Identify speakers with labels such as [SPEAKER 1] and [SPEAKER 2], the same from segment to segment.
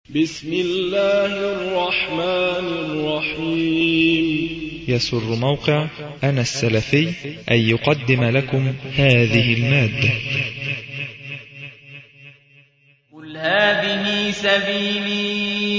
[SPEAKER 1] بسم الله الرحمن الرحيم.
[SPEAKER 2] يسر موقع أنا السلفي أن يقدم لكم هذه المادة.
[SPEAKER 3] قل هذه سبيلي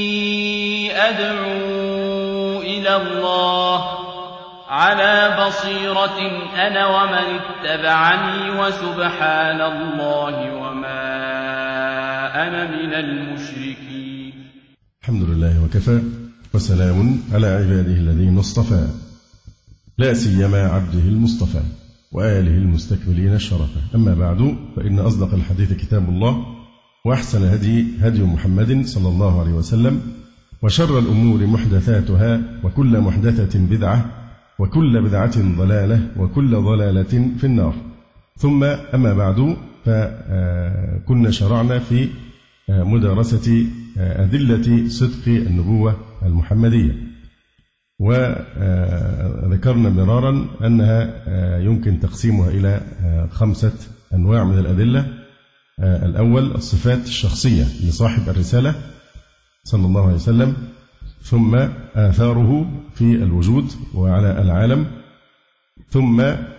[SPEAKER 3] أدعو إلى الله على بصيرة أنا ومن اتبعني وسبحان الله وما أنا من المشركين.
[SPEAKER 4] الحمد لله وكفى وسلام على عباده الذين اصطفى لا سيما عبده المصطفى وآله المستكملين الشرفة. أما بعد فإن أصدق الحديث كتاب الله وأحسن هدي محمد صلى الله عليه وسلم وشر الأمور محدثاتها وكل محدثة بدعة وكل بدعة ضلالة وكل ضلالة في النار. ثم أما بعد فكنا شرعنا في مدارسة أدلة صدق النبوة المحمدية، وذكرنا مرارا أنها يمكن تقسيمها إلى 5 أنواع من الأدلة. الأول الصفات الشخصية لصاحب الرسالة صلى الله عليه وسلم، ثم آثاره في الوجود وعلى العالم، ثم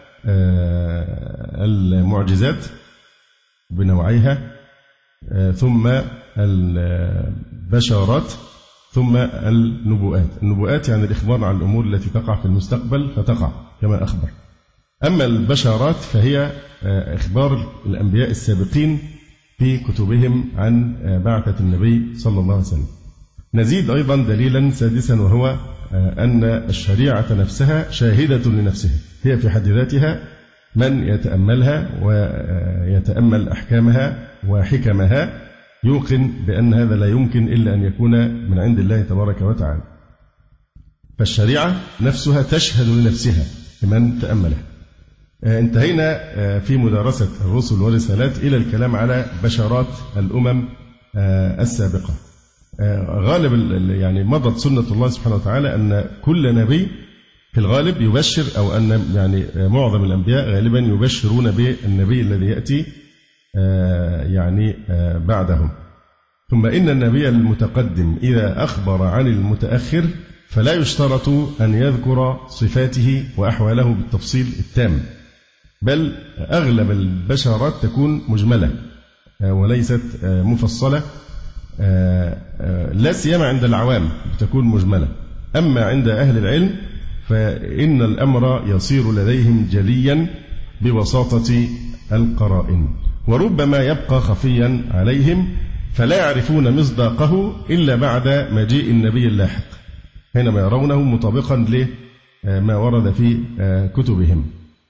[SPEAKER 4] المعجزات بنوعيها، ثم البشارات، ثم النبوءات يعني الإخبار عن الأمور التي تقع في المستقبل فتقع كما أخبر. أما البشارات فهي إخبار الأنبياء السابقين في كتبهم عن بعثة النبي صلى الله عليه وسلم. نزيد أيضا دليلا سادسا، وهو أن الشريعة نفسها شاهدة لنفسها، هي في حد ذاتها من يتأملها ويتأمل أحكامها وحكمها يوقن بأن هذا لا يمكن إلا أن يكون من عند الله تبارك وتعالى. فالشريعة نفسها تشهد لنفسها لمن تأملها. انتهينا في مدارسة الرسل والرسالات إلى الكلام على بشارات الأمم السابقة. غالب يعني مضت سنة الله سبحانه وتعالى أن كل نبي في الغالب يبشر، أو أن يعني معظم الأنبياء غالبا يبشرون بالنبي الذي يأتي يعني بعدهم. ثم إن النبي المتقدم إذا أخبر عن المتأخر فلا يشترط أن يذكر صفاته وأحواله بالتفصيل التام، بل أغلب البشارات تكون مجملة وليست مفصلة، لا سيما عند العوام تكون مجملة. أما عند أهل العلم فإن الأمر يصير لديهم جليا بوساطة القرائن، وربما يبقى خفيا عليهم فلا يعرفون مصداقه إلا بعد مجيء النبي اللاحق حينما يرونه مطابقا لما ورد في كتبهم،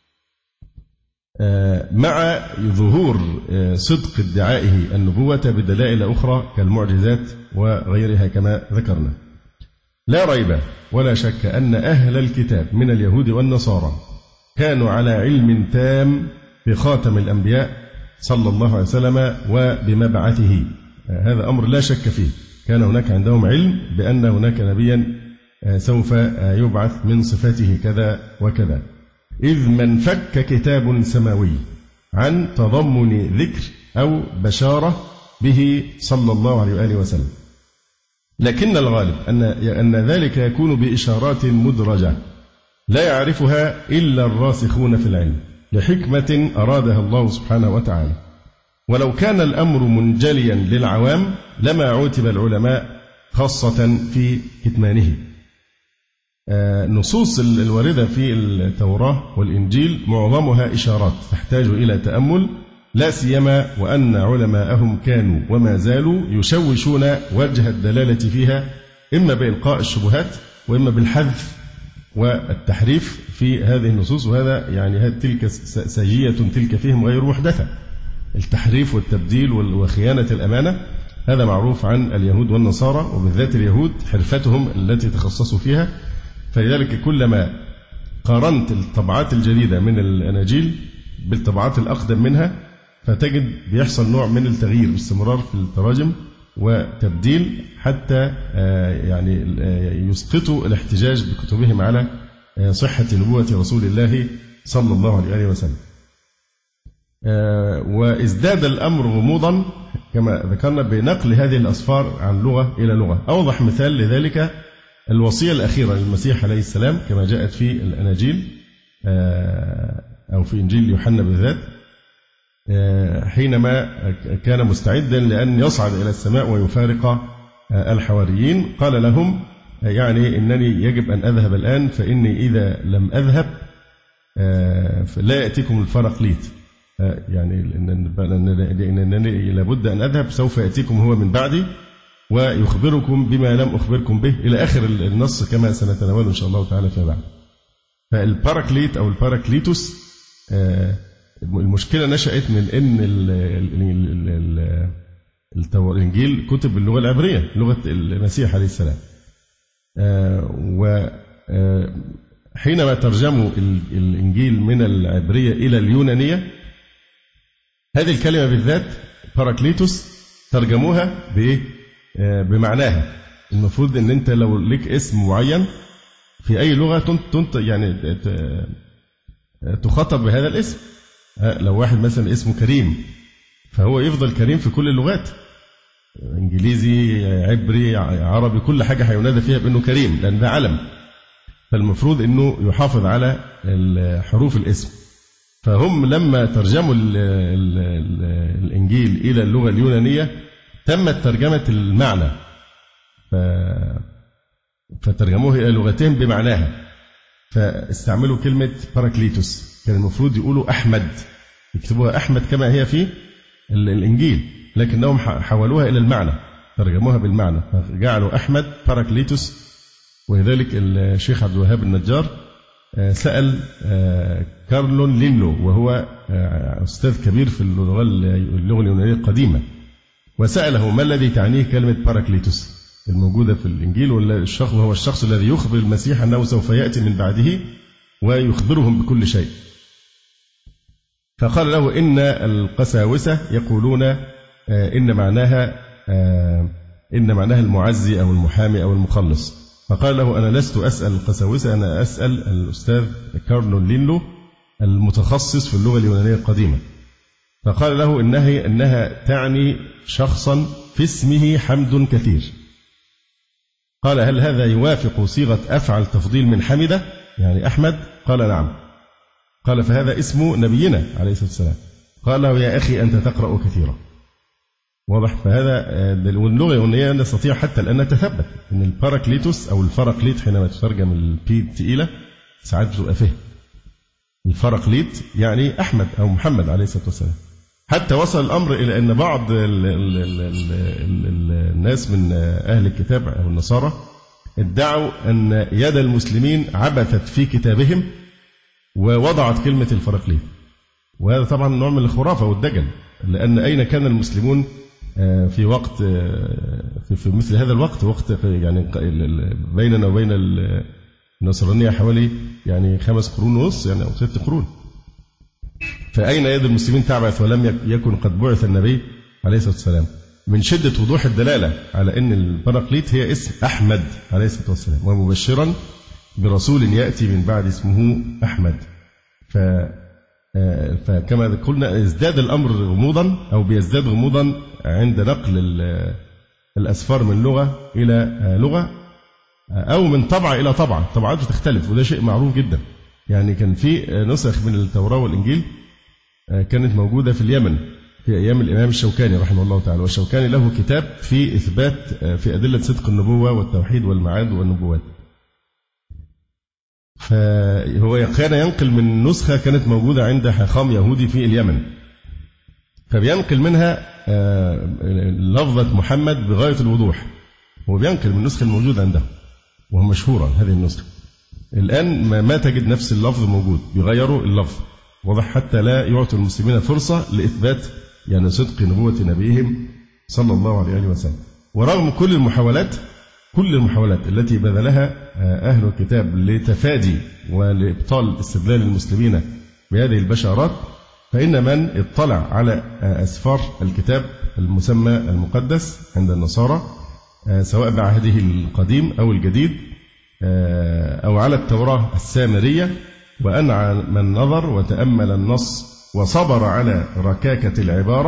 [SPEAKER 4] مع ظهور صدق ادعائه النبوة بدلائل أخرى كالمعجزات وغيرها كما ذكرنا. لا ريب ولا شك أن أهل الكتاب من اليهود والنصارى كانوا على علم تام بخاتم الأنبياء صلى الله عليه وسلم وبمبعثه، هذا أمر لا شك فيه. كان هناك عندهم علم بأن هناك نبيا سوف يبعث من صفاته كذا وكذا، إذ ما انفك كتاب سماوي عن تضمن ذكر أو بشارة به صلى الله عليه وآله وسلم. لكن الغالب أن ذلك يكون بإشارات مدرجة لا يعرفها إلا الراسخون في العلم لحكمة أرادها الله سبحانه وتعالى. ولو كان الأمر منجليا للعوام لما عوتب العلماء خاصة في كتمانه. نصوص الواردة في التوراة والإنجيل معظمها إشارات تحتاج إلى تأمل، لا سيما وأن علماءهم كانوا وما زالوا يشوشون وجه الدلالة فيها، إما بإلقاء الشبهات وإما بالحذف والتحريف في هذه النصوص. وهذا يعني تلك سجية تلك فيهم غير محدثة، التحريف والتبديل وخيانة الأمانة، هذا معروف عن اليهود والنصارى، وبالذات اليهود حرفتهم التي تخصصوا فيها. فلذلك كلما قارنت الطبعات الجديدة من الأناجيل بالطبعات الأقدم منها فتجد بيحصل نوع من التغيير باستمرار في التراجم وتبديل، حتى يعني يسقطوا الاحتجاج بكتبهم على صحة نبوة رسول الله صلى الله عليه وسلم. وازداد الأمر غموضا كما ذكرنا بنقل هذه الأسفار عن لغة إلى لغة. أوضح مثال لذلك الوصية الأخيرة للمسيح عليه السلام كما جاءت في الأناجيل أو في إنجيل يوحنا بالذات، حينما كان مستعدا لأن يصعد إلى السماء ويفارق الحواريين قال لهم يعني إنني يجب أن أذهب الآن، فإني إذا لم أذهب لا يأتيكم الفرقليط، يعني لأنني لابد أن أذهب، سوف يأتيكم هو من بعدي ويخبركم بما لم أخبركم به، إلى آخر النص كما سنتناوله إن شاء الله تعالى فيما بعد. فالباراكليت أو الباراكليتوس المشكلة نشأت من أن الإنجيل كتب باللغة العبرية، لغة المسيح عليه السلام، وحينما ترجموا الإنجيل من العبرية إلى اليونانية هذه الكلمة بالذات باراكليتوس ترجموها بمعناها. المفروض أن أنت لو لك اسم معين في أي لغة يعني تخاطب بهذا الاسم. لو واحد مثلا اسمه كريم فهو يفضل كريم في كل اللغات، إنجليزي عبري عربي، كل حاجة هينادى فيها بأنه كريم لأن ده علم، فالمفروض أنه يحافظ على حروف الاسم. فهم لما ترجموا الإنجيل إلى اللغة اليونانية تمت ترجمة المعنى، فترجموه إلى لغتهم بمعناها، فاستعملوا كلمة باراكليتوس. كان المفروض يقولوا أحمد، يكتبوها أحمد كما هي في الإنجيل، لكنهم حولوها إلى المعنى، ترجموها بالمعنى فجعلوا أحمد باراكليتوس. ولذلك الشيخ عبد الوهاب النجار سأل كارلون لينلو وهو أستاذ كبير في اللغة اليونانية القديمة، وسأله ما الذي تعنيه كلمة باراكليتوس الموجودة في الإنجيل، والشخص هو الشخص الذي يخبر المسيح أنه سوف يأتي من بعده ويخبرهم بكل شيء. فقال له إن القساوسة يقولون إن معناها المعزي أو المحامي أو المخلص. فقال له أنا لست أسأل القساوسة، أنا أسأل الأستاذ كارلون لينلو المتخصص في اللغة اليونانية القديمة. فقال له إنها تعني شخصا في اسمه حمد كثير. قال هل هذا يوافق صيغة أفعل تفضيل من حمدة يعني أحمد؟ قال نعم. قال فهذا اسم نبينا عليه الصلاة والسلام. قال له يا أخي أنت تقرأ كثيرا. واضح؟ فهذا واللغة اليونانية نستطيع حتى الآن نتثبت أن الباراكليتوس أو الفرقليط حينما تترجم البي الثقيلة ساعات بتبقى فهم. الفرقليط يعني أحمد أو محمد عليه الصلاة والسلام. حتى وصل الأمر إلى أن بعض الناس من أهل الكتاب أو النصارى ادعوا أن يد المسلمين عبثت في كتابهم ووضعت كلمة الفرقليط، وهذا طبعا نوع من الخرافة والدجل، لأن أين كان المسلمون في وقت في مثل هذا الوقت، وقت يعني بيننا وبين النصرانية حوالي يعني 5 قرون ونص يعني أو 6 قرون. فأين يد المسلمين تعبث ولم يكن قد بعث النبي عليه الصلاة والسلام؟ من شدة وضوح الدلالة على أن الباراكليط هي اسم أحمد عليه الصلاة والسلام، ومبشرا برسول يأتي من بعد اسمه أحمد. فكما قلنا ازداد الأمر غموضا أو بيزداد غموضا عند نقل الأسفار من لغة إلى لغة أو من طبعة إلى طبعة. طبعات بتختلف وده شيء معروف جدا. يعني كان في نسخ من التوراة والإنجيل كانت موجودة في اليمن في أيام الإمام الشوكاني رحمه الله تعالى، والشوكاني له كتاب في إثبات في أدلة صدق النبوة والتوحيد والمعاد والنبوات. فهو كان ينقل من نسخة كانت موجودة عند حاخام يهودي في اليمن، فبينقل منها لفظة محمد بغاية الوضوح. هو بينقل من النسخة الموجودة عنده وهو مشهورة هذه النسخة. الآن ما تجد نفس اللفظ موجود، بيغيروا اللفظ واضح حتى لا يعطوا المسلمين فرصة لإثبات يعني صدق نبوة نبيهم صلى الله عليه وسلم. ورغم كل المحاولات التي بذلها أهل الكتاب لتفادي ولإبطال استدلال المسلمين بهذه البشارات، فإن من اطلع على أسفار الكتاب المسمى المقدس عند النصارى سواء بعهده القديم أو الجديد أو على التوراة السامرية، وأنعى من نظر وتأمل النص وصبر على ركاكة العبارة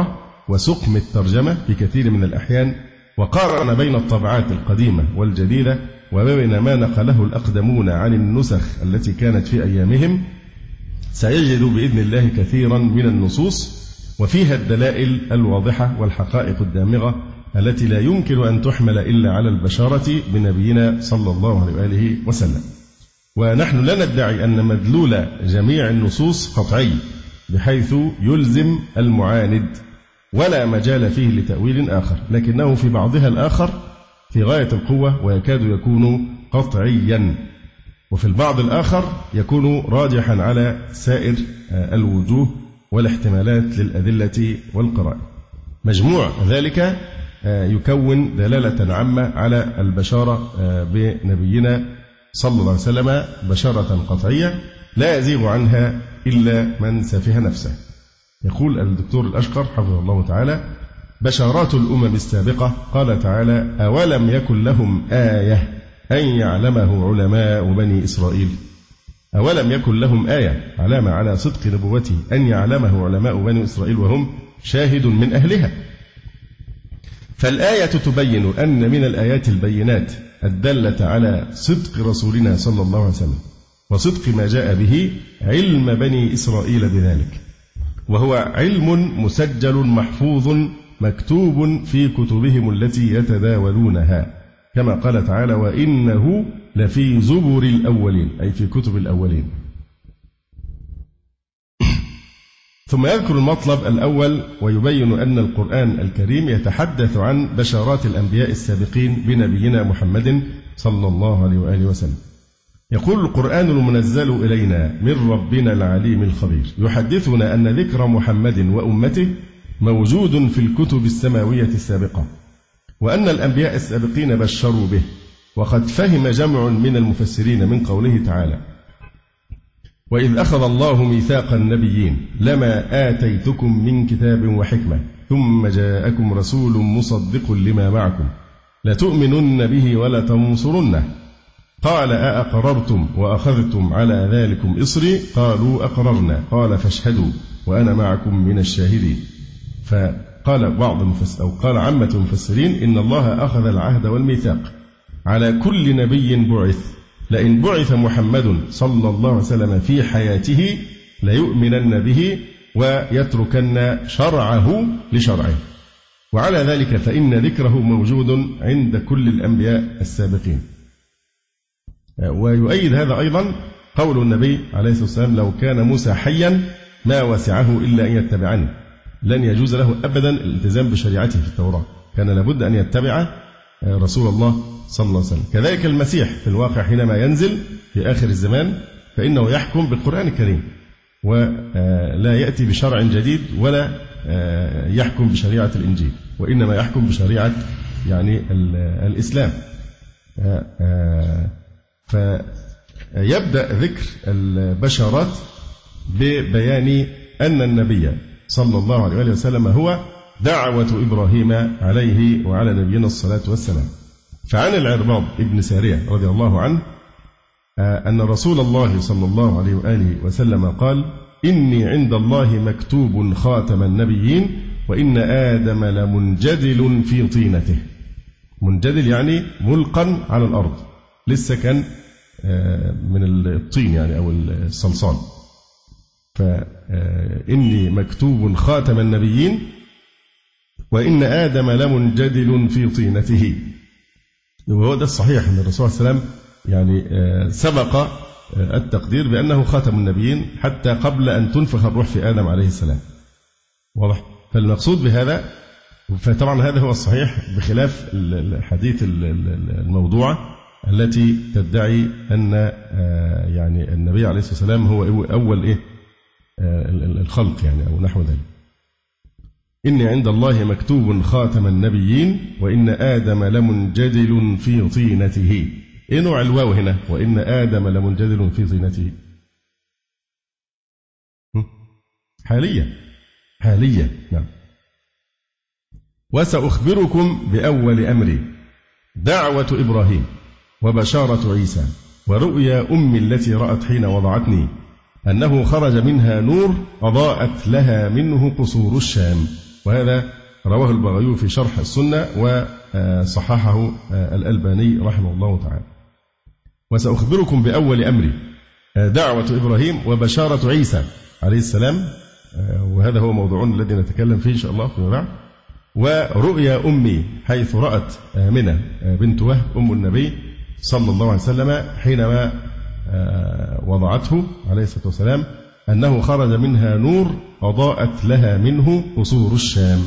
[SPEAKER 4] وسقم الترجمة في كثير من الأحيان، وقارن بين الطبعات القديمة والجديدة وبين ما نقله الأقدمون عن النسخ التي كانت في أيامهم، سيجد بإذن الله كثيرا من النصوص وفيها الدلائل الواضحة والحقائق الدامغة التي لا يمكن أن تحمل إلا على البشارة بنبينا صلى الله عليه وآله وسلم. ونحن لا ندعي أن مدلول جميع النصوص قطعي بحيث يلزم المعاند ولا مجال فيه لتأويل آخر، لكنه في بعضها الآخر في غاية القوة ويكاد يكون قطعيا، وفي البعض الآخر يكون راجحا على سائر الوجوه والاحتمالات للأدلة والقرائن. مجموع ذلك يكون دلالة عامة على البشارة بنبينا صلى الله عليه وسلم بشارة قطعية لا يزيغ عنها إلا من سفه نفسه. يقول الدكتور الأشقر حفظه الله تعالى: بشارات الأمم السابقة، قال تعالى: أولم يكن لهم آية أن يعلمه علماء بني إسرائيل. أولم يكن لهم آية، علامة على صدق نبوته، أن يعلمه علماء بني إسرائيل وهم شاهد من أهلها. فالآية تبين أن من الآيات البينات الدالة على صدق رسولنا صلى الله عليه وسلم وصدق ما جاء به علم بني إسرائيل بذلك، وهو علم مسجل محفوظ مكتوب في كتبهم التي يتداولونها، كما قال تعالى: وإنه لفي زبر الأولين، أي في كتب الأولين. ثم يذكر المطلب الأول ويبين أن القرآن الكريم يتحدث عن بشارات الأنبياء السابقين بنبينا محمد صلى الله عليه وآله وسلم. يقول: القرآن المنزل إلينا من ربنا العليم الخبير يحدثنا أن ذكر محمد وأمته موجود في الكتب السماوية السابقة، وأن الأنبياء السابقين بشروا به. وقد فهم جمع من المفسرين من قوله تعالى: وإذ أخذ الله ميثاق النبيين لما آتيتكم من كتاب وحكمة ثم جاءكم رسول مصدق لما معكم لتؤمنن به ولتنصرنه قال أأقررتم وأخذتم على ذلكم إصري قالوا أقررنا قال فاشهدوا وأنا معكم من الشاهدين. فقال بعض المفسرين أو قال عامة المفسرين إن الله أخذ العهد والميثاق على كل نبي بعث، لئن بعث محمد صلى الله عليه وسلم في حياته ليؤمنن به ويتركن شرعه لشرعه، وعلى ذلك فإن ذكره موجود عند كل الأنبياء السابقين. ويؤيد هذا أيضا قول النبي عليه الصلاة والسلام: لو كان موسى حيا ما وسعه إلا أن يتبعني. لن يجوز له أبدا الالتزام بشريعته في التوراة، كان لابد أن يتبع رسول الله صلى الله عليه وسلم. كذلك المسيح في الواقع حينما ينزل في آخر الزمان فإنه يحكم بالقرآن الكريم ولا يأتي بشرع جديد ولا يحكم بشريعة الإنجيل، وإنما يحكم بشريعة يعني الإسلام. فيبدأ ذكر البشارات ببيان أن النبي صلى الله عليه وسلم هو دعوة إبراهيم عليه وعلى نبينا الصلاة والسلام. فعن العرباض ابن سارية رضي الله عنه أن رسول الله صلى الله عليه وآله وسلم قال: إني عند الله مكتوب خاتم النبيين وإن آدم لمنجدل في طينته. منجدل يعني ملقا على الأرض، لسه كان من الطين يعني أو الصلصال. فإني مكتوب خاتم النبيين وإن آدم لمنجدل في طينته. وهو ده الصحيح أن الرسول صلى الله عليه وسلم يعني سبق التقدير بأنه خاتم النبيين حتى قبل أن تنفخ الروح في آدم عليه السلام. واضح؟ فالمقصود بهذا، فطبعا هذا هو الصحيح بخلاف الحديث الموضوعة التي تدعي أن يعني النبي عليه الصلاة والسلام هو أول الخلق يعني أو نحو ذلك. إني عند الله مكتوب خاتم النبيين وإن آدم لمنجدل في طينته. إيه نوع الواو هنا؟ وإن آدم لمنجدل في طينته. حالية نعم. وسأخبركم بأول أمري دعوة إبراهيم وبشارة عيسى ورؤيا أمي التي رأت حين وضعتني أنه خرج منها نور أضاءت لها منه قصور الشام وهذا رواه البغوي في شرح السنة وصححه الألباني رحمه الله تعالى. وسأخبركم بأول أمري، دعوة إبراهيم وبشارة عيسى عليه السلام، وهذا هو موضوعنا الذي نتكلم فيه إن شاء الله فيما بعد. ورؤيا أمي حيث رأت آمنة بنت وهب أم النبي صلى الله عليه وسلم حينما وضعته عليه الصلاة والسلام أنه خرج منها نور أضاءت لها منه قصور الشام.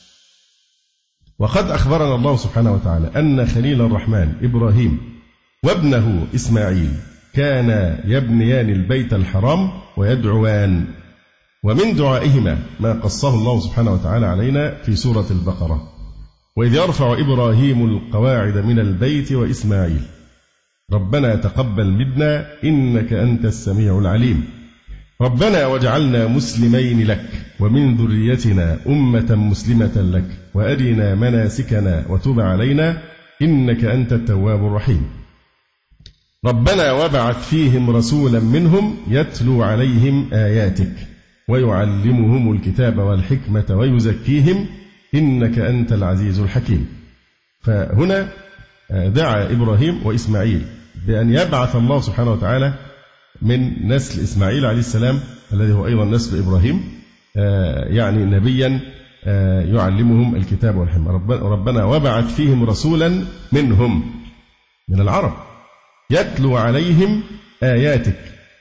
[SPEAKER 4] وقد أخبرنا الله سبحانه وتعالى أن خليل الرحمن إبراهيم وابنه إسماعيل كانا يبنيان البيت الحرام ويدعوان، ومن دعائهما ما قصه الله سبحانه وتعالى علينا في سورة البقرة: وإذ يرفع إبراهيم القواعد من البيت وإسماعيل ربنا تقبل منا إنك أنت السميع العليم ربنا واجعلنا مسلمين لك ومن ذريتنا أمة مسلمة لك وأرنا مناسكنا وتب علينا إنك أنت التواب الرحيم ربنا وابعث فيهم رسولا منهم يتلو عليهم آياتك ويعلمهم الكتاب والحكمة ويزكيهم إنك أنت العزيز الحكيم. فهنا دعا إبراهيم وإسماعيل بأن يبعث الله سبحانه وتعالى من نسل إسماعيل عليه السلام الذي هو أيضا نسل إبراهيم يعني نبيا يعلمهم الكتاب والحكمة. ربنا وابعث فيهم رسولا منهم من العرب يتلو عليهم آياتك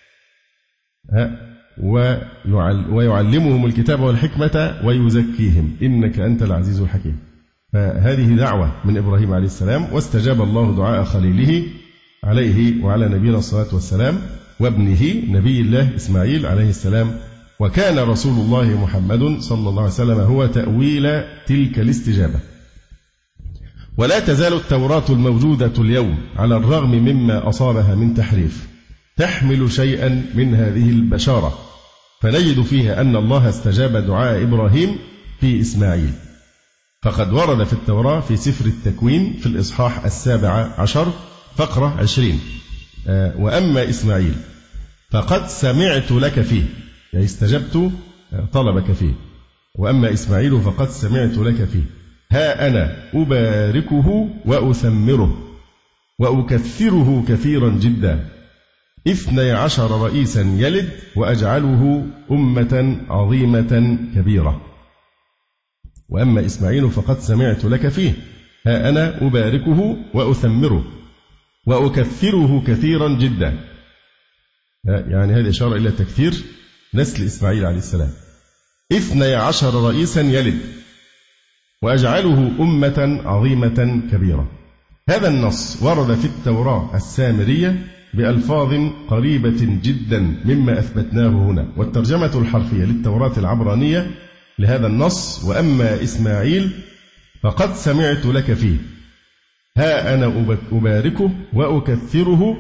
[SPEAKER 4] ويعلمهم الكتاب والحكمة ويزكيهم إنك أنت العزيز الحكيم. فهذه دعوة من إبراهيم عليه السلام، واستجاب الله دعاء خليله عليه وعلى نبينا الصلاة والسلام وابنه نبي الله إسماعيل عليه السلام، وكان رسول الله محمد صلى الله عليه وسلم هو تأويل تلك الاستجابة. ولا تزال التوراة الموجودة اليوم على الرغم مما أصابها من تحريف تحمل شيئا من هذه البشارة، فنجد فيها أن الله استجاب دعاء إبراهيم في إسماعيل. فقد ورد في التوراة في سفر التكوين في الإصحاح 17 فقرة 20: وأما إسماعيل فقد سمعت لك فيه، يعني استجبت طلبك فيه. وأما إسماعيل فقد سمعت لك فيه، ها أنا أباركه وأثمره وأكثره كثيرا جدا 12 رئيسا يلد وأجعله أمة عظيمة كبيرة. وأما إسماعيل فقد سمعت لك فيه، ها أنا أباركه وأثمره وأكثره كثيرا جدا. يعني هذه إشارة إلى تكثير نسل إسماعيل عليه السلام. 12 رئيسا يلد وأجعله أمة عظيمة كبيرة. هذا النص ورد في التوراة السامرية بألفاظ قريبة جدا مما أثبتناه هنا. والترجمة الحرفية للتوراة العبرانية لهذا النص: وأما إسماعيل فقد سمعت لك فيه، ها أنا أباركه وأكثره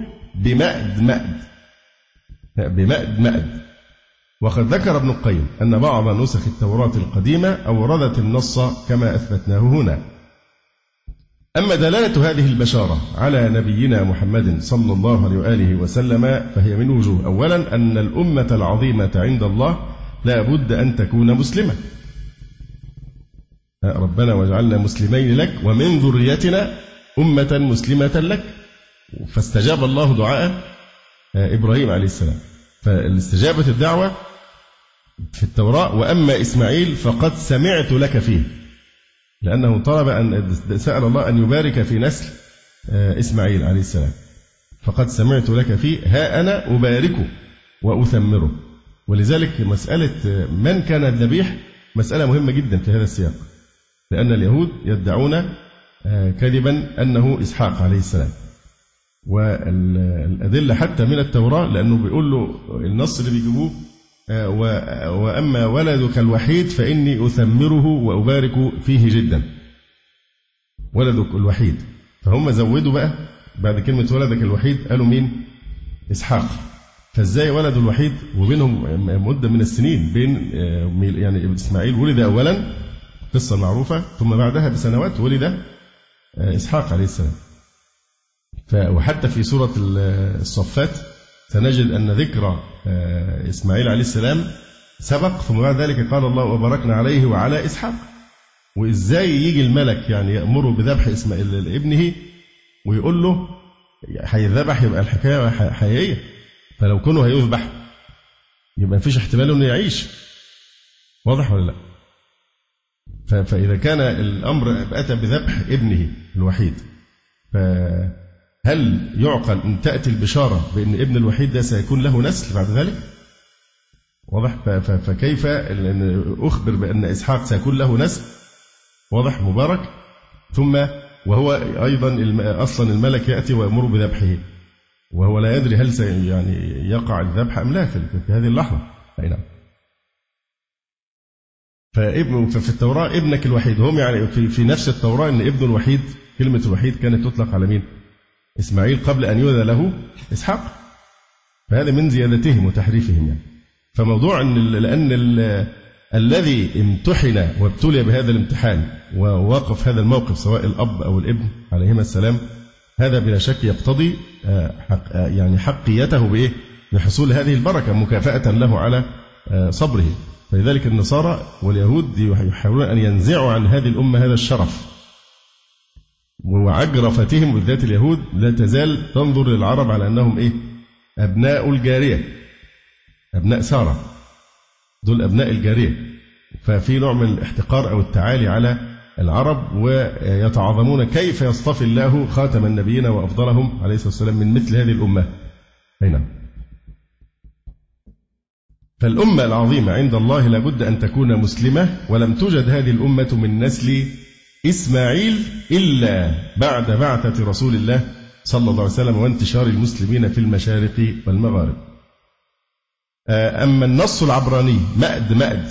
[SPEAKER 4] بمأد مأد. وقد ذكر ابن القيم أن بعض نسخ التوراة القديمة أوردت النص كما أثبتناه هنا. أما دلالة هذه البشارة على نبينا محمد صلى الله عليه وآله وسلم فهي من وجوه: أولا أن الأمة العظيمة عند الله لا بد أن تكون مسلمة، ربنا واجعلنا مسلمين لك ومن ذريتنا أمة مسلمة لك. فاستجاب الله دعاء إبراهيم عليه السلام. فالاستجابة الدعوة في التوراة: وأما إسماعيل فقد سمعت لك فيه، لأنه طلب أن سأل الله أن يبارك في نسل إسماعيل عليه السلام. فقد سمعت لك فيه، ها أنا أباركه وأثمره. ولذلك مسألة من كان الذبيح مسألة مهمة جدا في هذا السياق، لأن اليهود يدعون كذبا أنه إسحاق عليه السلام. والأدلة حتى من التوراة، لأنه بيقول له النص اللي بيجيبوه: وأما ولدك الوحيد فإني أثمره وأبارك فيه جدا. ولدك الوحيد، فهم زودوا بقى بعد كلمة ولدك الوحيد قالوا مين؟ إسحاق. فإزاي ولد الوحيد وبينهم مدة من السنين بين يعني إسماعيل ولد أولا، قصة معروفة، ثم بعدها بسنوات ولد إسحاق عليه السلام. وحتى في سورة الصفات سنجد أن ذكر إسماعيل عليه السلام سبق، ثم بعد ذلك قال الله وباركنا عليه وعلى إسحاق. وإزاي يجي الملك يعني يأمره بذبح إسماعيل لابنه ويقول له هيذبح، يبقى الحكاية حقيقية. فلو كانوا هيذبح يبقى مفيش احتمال إنه يعيش. واضح ولا لا؟ فإذا كان الأمر أتى بذبح ابنه الوحيد، فهل يعقل أن تأتي البشارة بأن ابن الوحيد ده سيكون له نسل بعد ذلك؟ واضح؟ فكيف أخبر بأن إسحاق سيكون له نسل واضح مبارك، ثم وهو أيضا أصلا الملك يأتي ويأمر بذبحه وهو لا يدري هل يعني يقع الذبح أم لا في هذه اللحظة. أي نعم. ففي التوراة ابنك الوحيد، هم يعني في نفس التوراة أن ابن الوحيد، كلمة الوحيد كانت تطلق على مين؟ إسماعيل قبل أن يولد له إسحاق. فهذا من زيادتهم وتحريفهم يعني. فموضوع لأن الذي امتحن وابتلي بهذا الامتحان ووقف هذا الموقف سواء الأب أو الابن عليهما السلام، هذا بلا شك يقتضي يعني حقيته بإيه؟ بحصول هذه البركة مكافأة له على صبره. فلذلك النصارى واليهود يحاولون أن ينزعوا عن هذه الأمة هذا الشرف، وعجرفتهم بالذات اليهود لا تزال تنظر للعرب على أنهم إيه؟ أبناء الجارية، أبناء سارة، دول أبناء الجارية. ففي نوع من الاحتقار أو التعالي على العرب، ويتعاظمون كيف يصطفي الله خاتم النبيين وأفضلهم عليه الصلاة والسلام من مثل هذه الأمة. هنا فالأمة العظيمة عند الله لابد أن تكون مسلمة، ولم توجد هذه الأمة من نسل إسماعيل إلا بعد بعثة رسول الله صلى الله عليه وسلم وانتشار المسلمين في المشارق والمغارب. أما النص العبراني مأد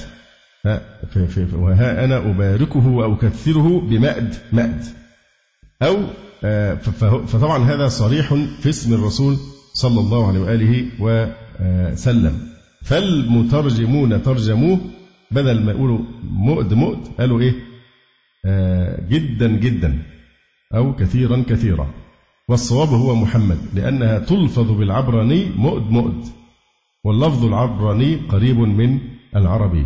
[SPEAKER 4] وها أنا أباركه وأكثره بمأد أو فطبعا هذا صريح في اسم الرسول صلى الله عليه وآله وسلم. فالمترجمون ترجموه بدل ما يقولوا مؤد قالوا إيه؟ جدا جدا أو كثيرا كثيرا. والصواب هو محمد، لأنها تلفظ بالعبراني مؤد، واللفظ العبراني قريب من العربي.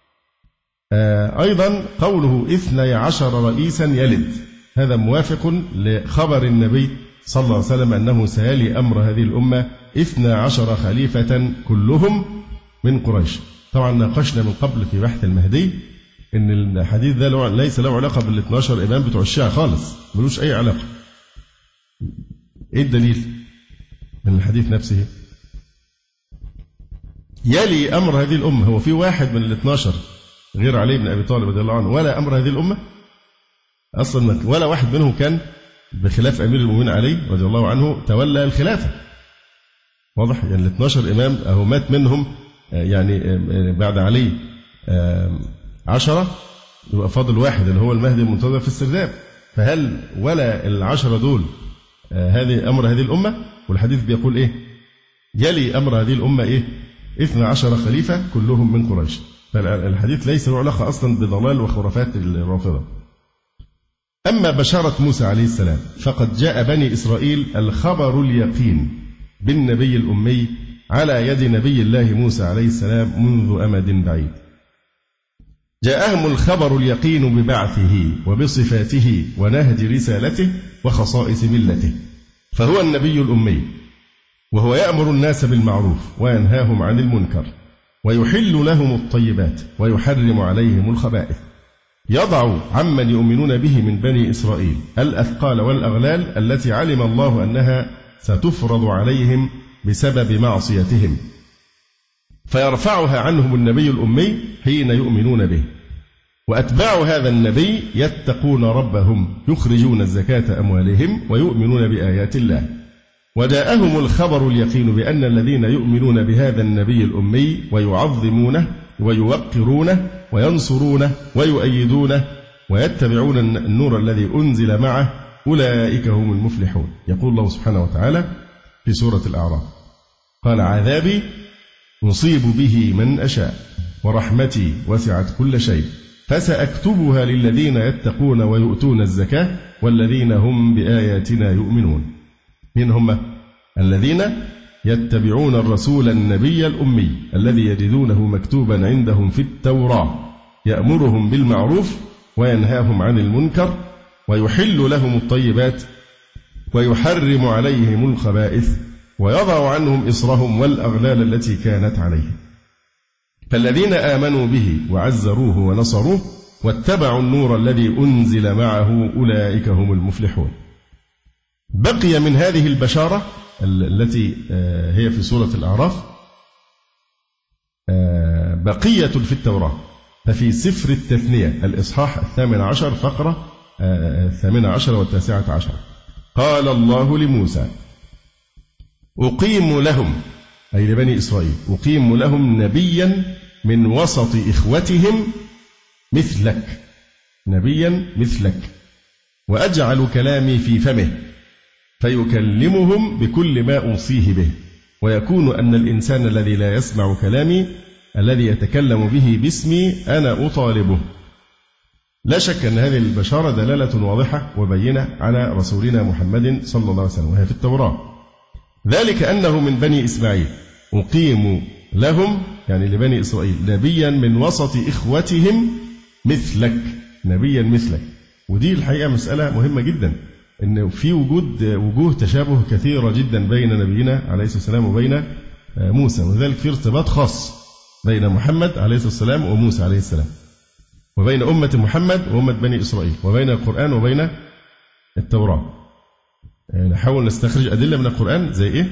[SPEAKER 4] أيضا قوله 12 رئيسا يلد، هذا موافق لخبر النبي صلى الله عليه وسلم أنه سيلي أمر هذه الأمة 12 خليفة كلهم من قريش. طبعا ناقشنا من قبل في بحث المهدي إن الحديث ده ليس له علاقة بال12 إمام بتوع الشيعة خالص، ملوش أي علاقة. إيه الدليل من الحديث نفسه؟ يلي أمر هذه الأمة، هو في واحد من ال12 غير علي بن أبي طالب رضي الله عنه ولا أمر هذه الأمة أصلا، ولا واحد منهم كان بخلاف أمير المؤمنين علي رضي الله عنه تولى الخلافة. واضح؟ يعني ال12 إمام أهو مات منهم يعني بعد علي 10، يبقى فاضل واحد اللي هو المهدي المنتظر في السرداب. فهل ولا ال10 دول هذه أمر هذه الأمة؟ والحديث بيقول إيه؟ يلي أمر هذه الأمة إيه؟ 12 خليفة كلهم من قريش. فالحديث ليس له علاقة أصلا بضلال وخرافات الرافضة. أما بشارة موسى عليه السلام فقد جاء بني إسرائيل الخبر اليقين بالنبي الأمي على يد نبي الله موسى عليه السلام منذ أمد بعيد. جاءهم الخبر اليقين ببعثه وبصفاته ونهج رسالته وخصائص ملته، فهو النبي الأمي، وهو يأمر الناس بالمعروف وينهاهم عن المنكر ويحل لهم الطيبات ويحرم عليهم الخبائث، يضع عمن يؤمنون به من بني إسرائيل الأثقال والأغلال التي علم الله أنها ستفرض عليهم بسبب معصيتهم، فيرفعها عنهم النبي الأمي حين يؤمنون به. وأتباع هذا النبي يتقون ربهم يخرجون الزكاة أموالهم ويؤمنون بآيات الله. وجاءهم الخبر اليقين بأن الذين يؤمنون بهذا النبي الأمي ويعظمونه ويوقرونه وينصرونه ويؤيدونه ويتبعون النور الذي أنزل معه أولئك هم المفلحون. يقول الله سبحانه وتعالى في سورة الأعراف: قال عذابي نصيب به من أشاء ورحمتي وسعت كل شيء فسأكتبها للذين يتقون ويؤتون الزكاة والذين هم بآياتنا يؤمنون. من هم؟ الذين يتبعون الرسول النبي الأمي الذي يجدونه مكتوبا عندهم في التوراة يأمرهم بالمعروف وينهاهم عن المنكر ويحل لهم الطيبات ويحرم عليهم الخبائث ويضع عنهم إصرهم والأغلال التي كانت عليهم. فالذين آمنوا به وعزروه ونصروه واتبعوا النور الذي أنزل معه أولئك هم المفلحون. بقي من هذه البشارة التي هي في سورة الأعراف بقية في التوراة. ففي سفر التثنية الإصحاح 18 فقرة 18 و19 قال الله لموسى أقيم لهم، أي لبني إسرائيل، أقيم لهم نبيا من وسط إخوتهم مثلك، نبيا مثلك، وأجعل كلامي في فمه فيكلمهم بكل ما أوصيه به، ويكون أن الإنسان الذي لا يسمع كلامي الذي يتكلم به باسمي أنا أطالبه. لا شك أن هذه البشارة دلالة واضحة وبينة على رسولنا محمد صلى الله عليه وسلم، وهي في التوراة. ذلك أنه من بني إسماعيل أقيم لهم، يعني لبني إسرائيل، نبيا من وسط إخوتهم مثلك، نبيا مثلك. ودي الحقيقة مسألة مهمة جدا، إن في وجوه تشابه كثيرة جدا بين نبينا عليه الصلاة والسلام وبين موسى، وذلك في ارتباط خاص بين محمد عليه الصلاة والسلام وموسى عليه السلام، وبين أمة محمد وأمة بني إسرائيل، وبين القرآن وبين التوراة. نحاول نستخرج أدلة من القرآن زي إيه؟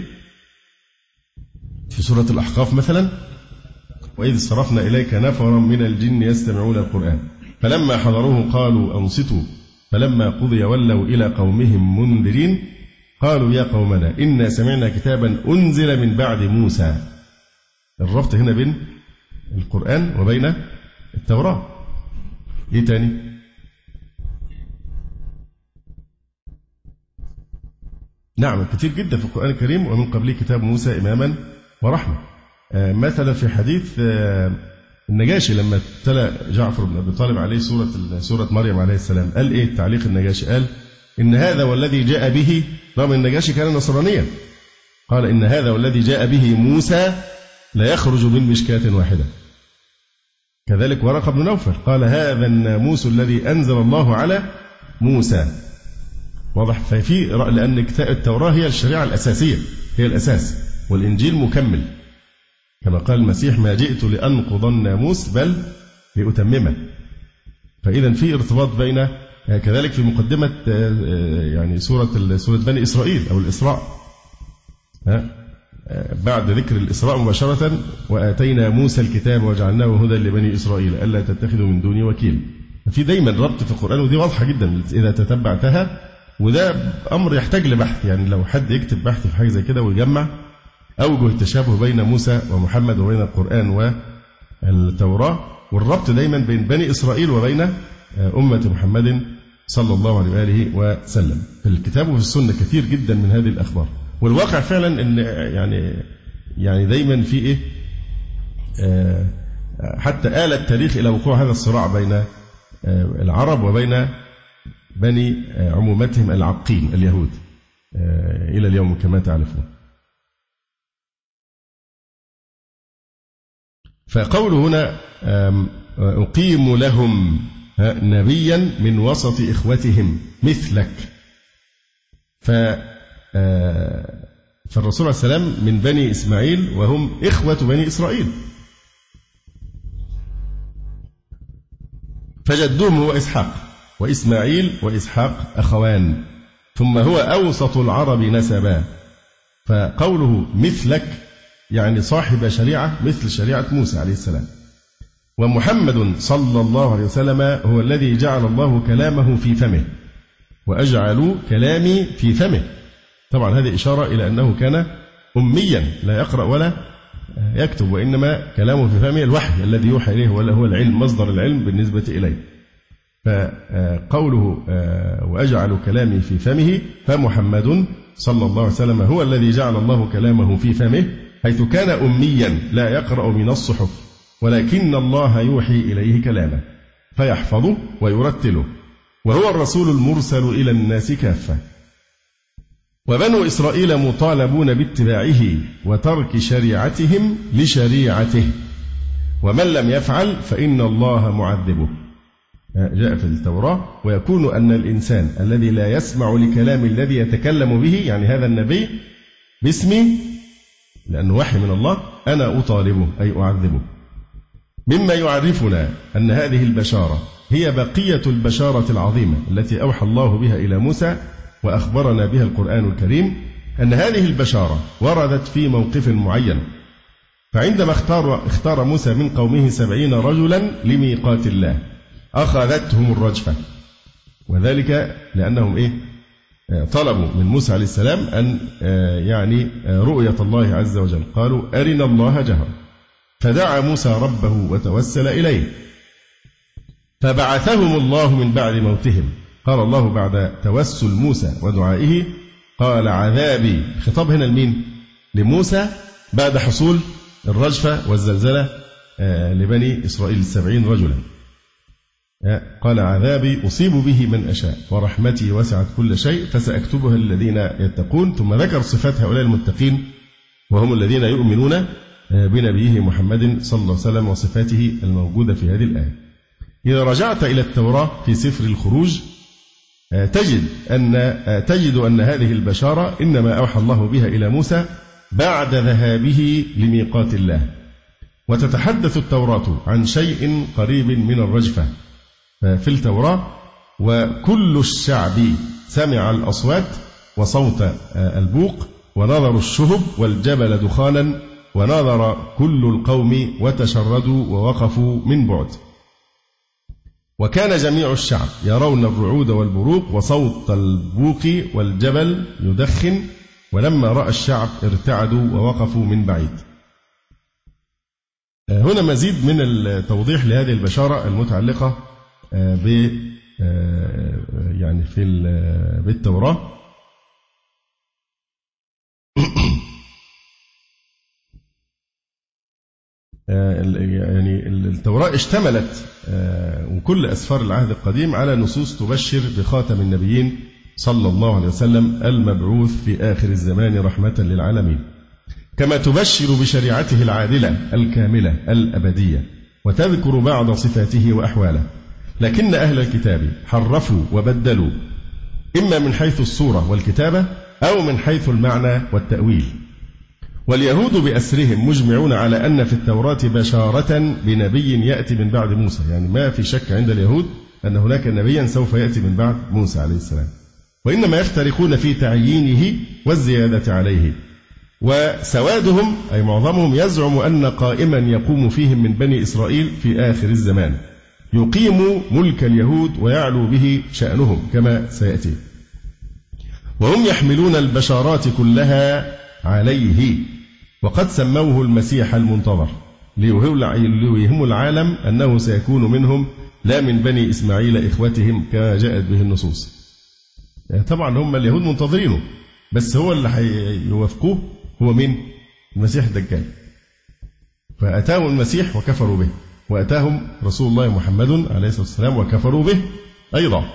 [SPEAKER 4] في سورة الأحقاف مثلا وإذ صرفنا إليك نفرا من الجن يستمعون القرآن فلما حضروه قالوا أنصتوا فلما قضي ولوا إلى قومهم منذرين قالوا يا قومنا إنا سمعنا كتابا أنزل من بعد موسى. الربط هنا بين القرآن وبين التوراة. إيه تاني؟ نعم كتير جدا في القرآن الكريم، ومن قبله كتاب موسى إماما ورحمة. مثلا في حديث النجاشي لما ابتلى جعفر بن أبي طالب عليه سورة مريم عليه السلام، قال إيه تعليق النجاشي؟ قال إن هذا والذي جاء به، رغم النجاشي كان نصرانيا، قال إن هذا والذي جاء به موسى لا يخرج من مشكاة واحدة. كذلك ورقة بن نوفل قال هذا الناموس الذي أنزل الله على موسى. واضح؟ ففي لأن التوراة هي الشريعة الأساسية، هي الأساس، والإنجيل مكمل، كما قال المسيح ما جئت لأنقض الناموس بل لأتممه. فإذا في ارتباط بين، كذلك في مقدمة يعني سورة بني إسرائيل أو الإسراء، بعد ذكر الإسراء مباشرة وآتينا موسى الكتاب وجعلناه هدى لبني إسرائيل ألا تتخذوا من دوني وكيل. في دايما ربط في القرآن، ودي واضحة جدا إذا تتبعتها، وده أمر يحتاج لبحث. يعني لو حد يكتب بحث في حاجة زي كده ويجمع أوجه التشابه بين موسى ومحمد وبين القرآن والتوراة، والربط دايما بين بني إسرائيل وبين أمة محمد صلى الله عليه وآله وسلم، في الكتاب وفي السنة كثير جدا من هذه الأخبار. والواقع فعلا ان يعني دايما في ايه حتى آل التاريخ الى وقوع هذا الصراع بين العرب وبين بني عمومتهم العاقين اليهود الى اليوم كما تعرفون. فقوله هنا أقيم لهم نبيا من وسط إخوتهم مثلك، فالرسول عليه السلام من بني إسماعيل وهم إخوة بني إسرائيل، فجدهم هو إسحاق، وإسماعيل وإسحاق أخوان، ثم هو أوسط العرب نسبا. فقوله مثلك يعني صاحب شريعة مثل شريعة موسى عليه السلام. ومحمد صلى الله عليه وسلم هو الذي جعل الله كلامه في فمه، وأجعل كلامي في فمه. طبعا هذه إشارة إلى أنه كان أميا لا يقرأ ولا يكتب، وإنما كلامه في فمه الوحي الذي يوحى إليه، ولا هو العلم، مصدر العلم بالنسبة إليه. فقوله وأجعل كلامي في فمه، فمحمد صلى الله عليه وسلم هو الذي جعل الله كلامه في فمه، حيث كان أميا لا يقرأ من الصحف، ولكن الله يوحي إليه كلامه فيحفظه ويرتله، وهو الرسول المرسل إلى الناس كافة. وبنو إسرائيل مطالبون باتباعه وترك شريعتهم لشريعته، ومن لم يفعل فإن الله معذبه. جاء في التوراة. ويكون أن الإنسان الذي لا يسمع لكلام الذي يتكلم به، يعني هذا النبي، باسمي لأنه وحي من الله، أنا أطالبه أي أعذبه. مما يعرفنا أن هذه البشارة هي بقية البشارة العظيمة التي أوحى الله بها إلى موسى وأخبرنا بها القرآن الكريم، أن هذه البشارة وردت في موقف معين. فعندما اختار موسى من قومه 70 رجلا لميقات الله أخذتهم الرجفة، وذلك لأنهم طلبوا من موسى عليه السلام أن يعني رؤية الله عز وجل، قالوا أرنا الله جهرا، فدعا موسى ربه وتوسل إليه فبعثهم الله من بعد موتهم. قال الله بعد توسل موسى ودعائه قال عذابي، خطاب هنا لمين؟ لموسى بعد حصول الرجفة والزلزلة لبني إسرائيل 70 رجلا. قال عذابي أصيب به من أشاء ورحمتي وسعت كل شيء فسأكتبها للذين يتقون. ثم ذكر صفات هؤلاء المتقين وهم الذين يؤمنون بنبيه محمد صلى الله عليه وسلم وصفاته الموجودة في هذه الآية. إذا رجعت إلى التوراة في سفر الخروج تجد أن هذه البشارة إنما أوحى الله بها إلى موسى بعد ذهابه لميقات الله. وتتحدث التوراة عن شيء قريب من الرجفة في التوراة: وكل الشعب سمع الأصوات وصوت البوق ونظروا الشهب والجبل دخانا ونظر كل القوم وتشردوا ووقفوا من بعد. وكان جميع الشعب يرون الرعود والبروق وصوت البوق والجبل يدخن، ولما رأى الشعب ارتعدوا ووقفوا من بعيد. هنا مزيد من التوضيح لهذه البشارة المتعلقة يعني بالتوراة. يعني التوراة اشتملت وكل أسفار العهد القديم على نصوص تبشر بخاتم النبيين صلى الله عليه وسلم المبعوث في آخر الزمان رحمة للعالمين، كما تبشر بشريعته العادلة الكاملة الأبدية وتذكر بعض صفاته وأحواله. لكن أهل الكتاب حرفوا وبدلوا، إما من حيث الصورة والكتابة أو من حيث المعنى والتأويل. واليهود بأسرهم مجمعون على أن في التوراة بشارة بنبي يأتي من بعد موسى، يعني ما في شك عند اليهود أن هناك نبيا سوف يأتي من بعد موسى عليه السلام، وإنما يفترقون في تعيينه والزيادة عليه. وسوادهم أي معظمهم يزعم أن قائما يقوم فيهم من بني إسرائيل في آخر الزمان يقيم ملك اليهود ويعلو به شأنهم كما سيأتي. وهم يحملون البشارات كلها عليه، وقد سموه المسيح المنتظر ليوهموا العالم أنه سيكون منهم لا من بني إسماعيل إخوتهم كما جاءت به النصوص. طبعا هم اليهود منتظرينه، بس هو اللي هيوافقوه هو مين؟ المسيح الدجال. فأتاهم المسيح وكفروا به، وأتاهم رسول الله محمد عليه الصلاة والسلام وكفروا به أيضا.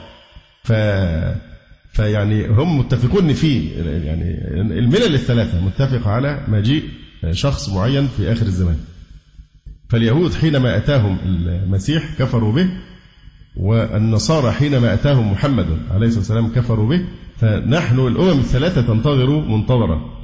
[SPEAKER 4] فيعني هم متفقون فيه، يعني الملل الثلاثة متفقة على مجيء شخص معين في آخر الزمان. فاليهود حينما أتاهم المسيح كفروا به، والنصارى حينما أتاهم محمد عليه الصلاة والسلام كفروا به. فنحن الأمم الثلاثة تنتظر منتظرا.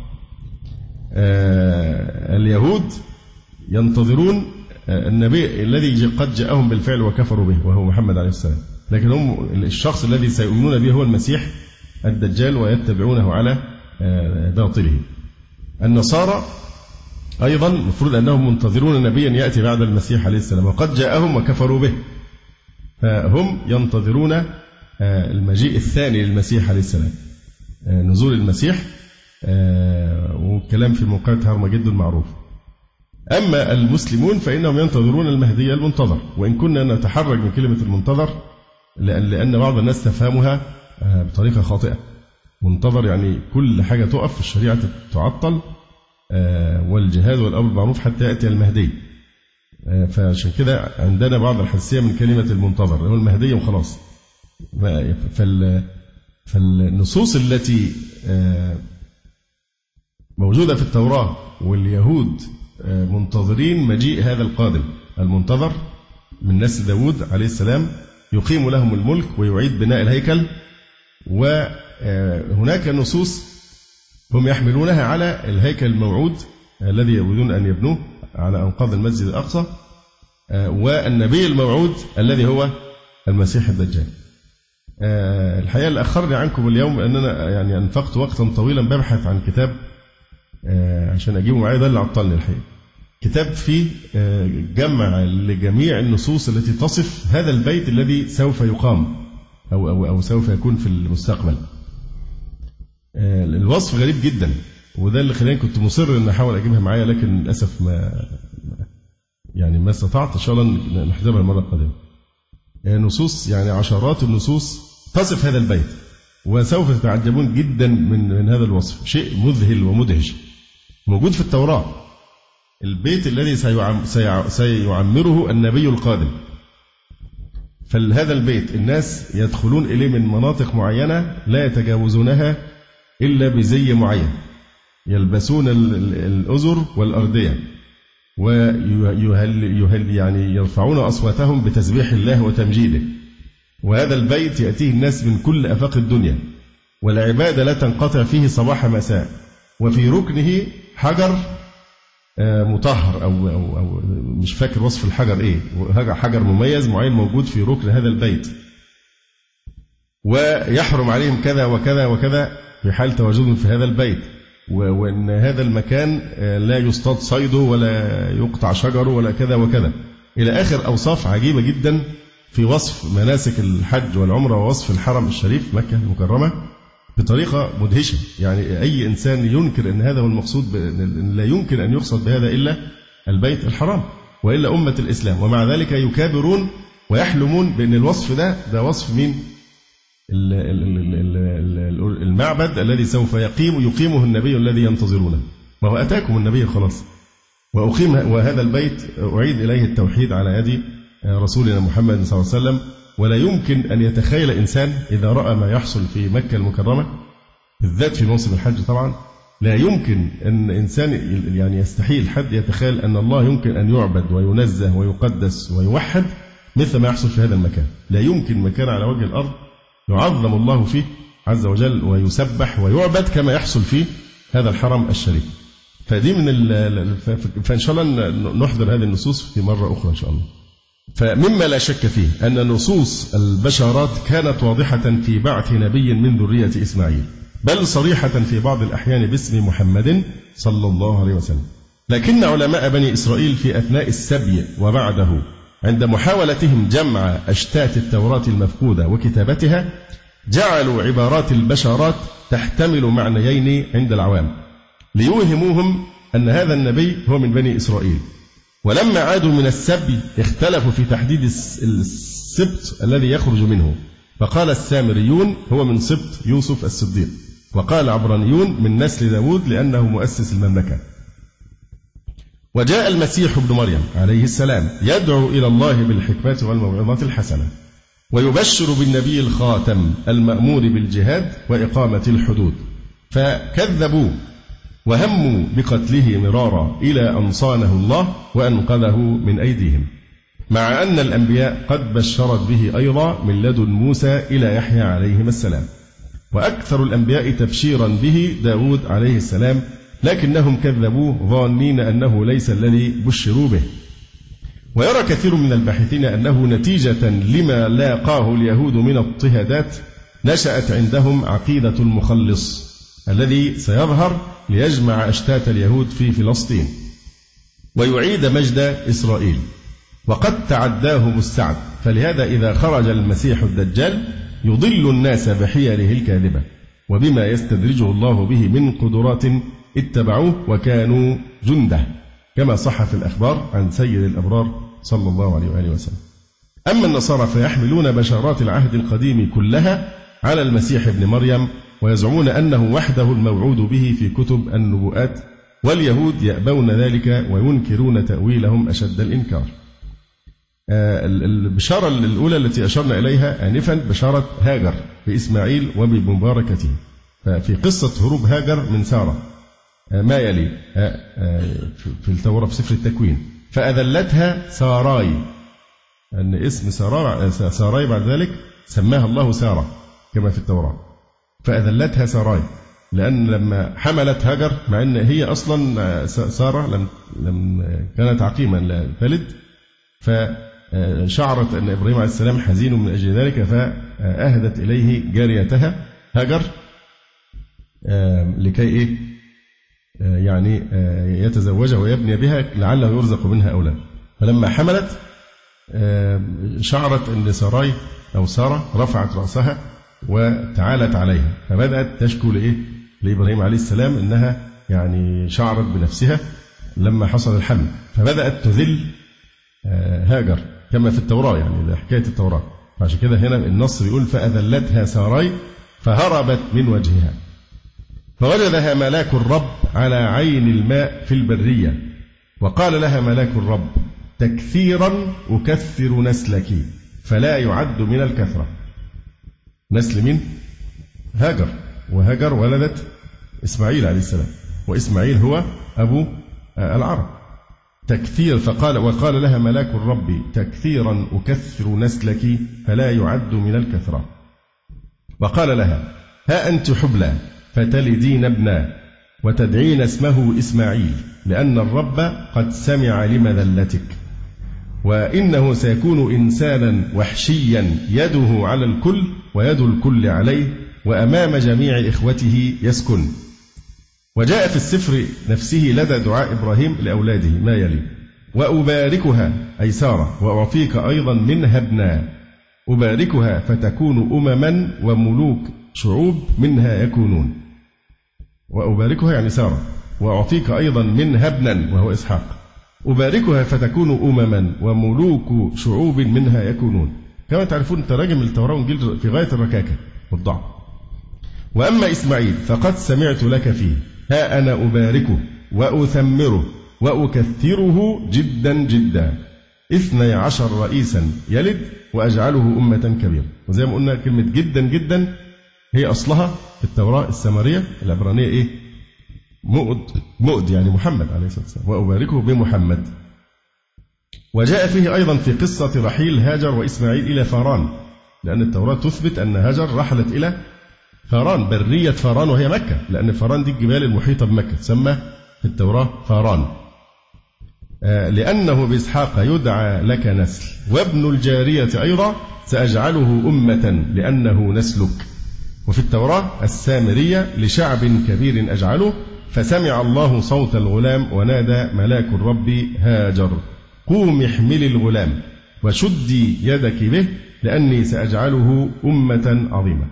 [SPEAKER 4] اليهود ينتظرون النبي الذي قد جاءهم بالفعل وكفروا به وهو محمد عليه السلام، لكن هم الشخص الذي سيؤمنون به هو المسيح الدجال ويتبعونه على باطله. النصارى أيضا المفروض أنهم منتظرون نبيا يأتي بعد المسيح عليه السلام وقد جاءهم وكفروا به، فهم ينتظرون المجيء الثاني للمسيح عليه السلام، نزول المسيح، والكلام في موقعة هرمجد المعروف. أما المسلمون فإنهم ينتظرون المهدي المنتظر، وإن كنا نتحرج من كلمة المنتظر لأن بعض الناس تفهمها بطريقة خاطئة. منتظر يعني كل حاجة تقف في الشريعة تعطل، والجهاد والأمر بالمعروف حتى يأتي المهدي. فعشان كده عندنا بعض الحساسية من كلمة المنتظر، هو المهدي وخلاص. فالنصوص التي موجودة في التوراة واليهود منتظرين مجيء هذا القادم المنتظر من نسل داود عليه السلام، يقيم لهم الملك ويعيد بناء الهيكل. وهناك نصوص هم يحملونها على الهيكل الموعود الذي يريدون أن يبنوه على أنقاض المسجد الأقصى، والنبي الموعود الذي هو المسيح الدجال. الحقيقة اللي أخرني عنكم اليوم أننا يعني أنفقت وقتا طويلا ببحث عن كتاب عشان أجيبه معايا، ده اللي عطلني الحقيقة. كتاب فيه جمع لجميع النصوص التي تصف هذا البيت الذي سوف يقام أو سوف يكون في المستقبل. الوصف غريب جدا، وده اللي خلاني كنت مصر أن أحاول أجيبها معايا، لكن للأسف ما استطعت. إن شاء الله نحضرها المرة القادمة. نصوص يعني عشرات النصوص تصف هذا البيت، وسوف تتعجبون جدا من هذا الوصف. شيء مذهل ومدهش موجود في التوراة. البيت الذي سيعمره النبي القادم. فهذا البيت الناس يدخلون إليه من مناطق معينة لا يتجاوزونها إلا بزي معين، يلبسون الأزر والأردية، يعني يرفعون أصواتهم بتسبيح الله وتمجيده. وهذا البيت يأتيه الناس من كل آفاق الدنيا، والعبادة لا تنقطع فيه صباح مساء. وفي ركنه حجر مطهر أو مش فاكر وصف الحجر إيه، حجر مميز معين موجود في ركن هذا البيت، ويحرم عليهم كذا وكذا وكذا في حال تواجدهم في هذا البيت، وأن هذا المكان لا يصطاد صيده ولا يقطع شجره ولا كذا وكذا، إلى آخر أوصاف عجيبة جدا في وصف مناسك الحج والعمرة ووصف الحرم الشريف مكة المكرمة بطريقة مدهشة. يعني أي إنسان ينكر أن هذا هو المقصود، لا يمكن أن يقصد بهذا إلا البيت الحرام وإلا أمة الإسلام. ومع ذلك يكابرون ويحلمون بأن الوصف ده وصف مين؟ المعبد الذي سوف يقيمه النبي الذي ينتظرونه. ما هو أتاكم النبي خلاص، وهذا البيت أعيد إليه التوحيد على يد رسولنا محمد صلى الله عليه وسلم. ولا يمكن أن يتخيل إنسان إذا رأى ما يحصل في مكة المكرمة بالذات في موسم الحج طبعا، لا يمكن أن إنسان يعني يستحيل حد يتخيل أن الله يمكن أن يعبد وينزه ويقدس ويوحد مثل ما يحصل في هذا المكان. لا يمكن مكان على وجه الأرض يعظم الله فيه عز وجل ويسبح ويعبد كما يحصل في هذا الحرم الشريف. فدي فإن شاء الله نحضر هذه النصوص في مرة أخرى إن شاء الله. فمما لا شك فيه أن نصوص البشارات كانت واضحة في بعث نبي من ذرية إسماعيل، بل صريحة في بعض الأحيان باسم محمد صلى الله عليه وسلم. لكن علماء بني إسرائيل في أثناء السبي وبعده عند محاولتهم جمع أشتات التوراة المفقودة وكتابتها جعلوا عبارات البشارات تحتمل معنيين عند العوام ليوهموهم أن هذا النبي هو من بني إسرائيل. ولما عادوا من السبي اختلفوا في تحديد السبط الذي يخرج منه، فقال السامريون هو من سبط يوسف الصديق، وقال عبرانيون من نسل داود لأنه مؤسس المملكة. وجاء المسيح ابن مريم عليه السلام يدعو إلى الله بالحكمة والموعظة الحسنة، ويبشر بالنبي الخاتم المأمور بالجهاد وإقامة الحدود، فكذبوا وهموا بقتله مرارا إلى أن صانه الله وأنقذه من أيديهم، مع أن الأنبياء قد بشرت به أيضا من لدن موسى إلى يحيى عليهما السلام، وأكثر الأنبياء تبشيرا به داود عليه السلام، لكنهم كذبوه ظانين أنه ليس الذي بشروا به. ويرى كثير من الباحثين أنه نتيجة لما لاقاه اليهود من اضطهادات نشأت عندهم عقيدة المخلص الذي سيظهر ليجمع أشتات اليهود في فلسطين ويعيد مجد إسرائيل، وقد تعداه مستعد. فلهذا إذا خرج المسيح الدجال يضل الناس بحيله الكاذبة وبما يستدرجه الله به من قدرات اتبعوه وكانوا جنده، كما صح في الأخبار عن سيد الأبرار صلى الله عليه وآله وسلم. أما النصارى فيحملون بشارات العهد القديم كلها على المسيح ابن مريم، ويزعمون أنه وحده الموعود به في كتب النبوءات، واليهود يأبون ذلك وينكرون تأويلهم أشد الإنكار. البشارة الأولى التي أشرنا إليها آنفا بشارة هاجر بإسماعيل وبمباركته. ففي قصة هروب هاجر من سارة ما يلي في التوراة في سفر التكوين: فأذلتها ساراي أن اسم ساراي بعد ذلك سماها الله سارة كما في التوراة، فأذلتها ساراي، لأن لما حملت هاجر مع أن هي أصلا سارة لم كانت عقيما لا تلد، فشعرت أن إبراهيم عليه السلام حزين من أجل ذلك، فأهدت إليه جاريتها هاجر لكي يعني يتزوجها ويبني بها لعله يرزق منها أولاد. فلما حملت شعرت أن ساراي أو سارة رفعت رأسها وتعالت عليها، فبدأت تشكو لإبراهيم عليه السلام أنها يعني شعرت بنفسها لما حصل الحمل، فبدأت تذل هاجر كما في التوراة، يعني حكاية التوراة. فعشان كده هنا النص بيقول فأذلتها ساراي فهربت من وجهها، فوجدها ملاك الرب على عين الماء في البرية، وقال لها ملاك الرب تكثيرا أكثر نسلك فلا يعد من الكثرة. نسل من؟ هاجر، وهاجر ولدت إسماعيل عليه السلام، وإسماعيل هو أبو العرب. تكثير وقال لها ملاك الرب تكثيرا أكثر نسلك فلا يعد من الكثرة. وقال لها ها أنت حبلى فتلدين ابنا وتدعين اسمه إسماعيل لأن الرب قد سمع لمذلتك، وإنه سيكون إنسانا وحشيا يده على الكل ويد الكل عليه وأمام جميع إخوته يسكن. وجاء في السفر نفسه لدى دعاء إبراهيم لأولاده ما يلي: وأباركها أي سارة وأعطيك أيضا منها ابنا، أباركها فتكون أمما وملوك شعوب منها يكونون. وأباركها يعني سارة، وأعطيك أيضا منها ابنا وهو إسحاق، أباركها فتكون أمما وملوك شعوب منها يكونون. كما تعرفون تراجم التوراة والإنجيل في غاية الركاكة والضعف. وأما إسماعيل فقد سمعت لك فيه، ها أنا أباركه وأثمره وأكثره جدا جدا، 12 رئيسا يلد وأجعله أمة كبيرة. وزي ما قلنا كلمة جدا جدا هي أصلها في التوراة السامرية العبرانية إيه؟ مؤد يعني محمد عليه الصلاة والسلام، وأباركه بمحمد. وجاء فيه أيضا في قصة رحيل هاجر وإسماعيل إلى فاران، لأن التوراة تثبت أن هاجر رحلت إلى فاران، برية فاران وهي مكة، لأن فاران دي الجبال المحيطة بمكة تسمى في التوراة فاران. لأنه بإسحاق يدعى لك نسل، وابن الجارية أيضا سأجعله أمة لأنه نسلك. وفي التوراة السامرية لشعب كبير أجعله، فسمع الله صوت الغلام ونادى ملاك الرب هاجر قومي احملي الغلام وشدي يدك به لأني سأجعله أمة عظيمة.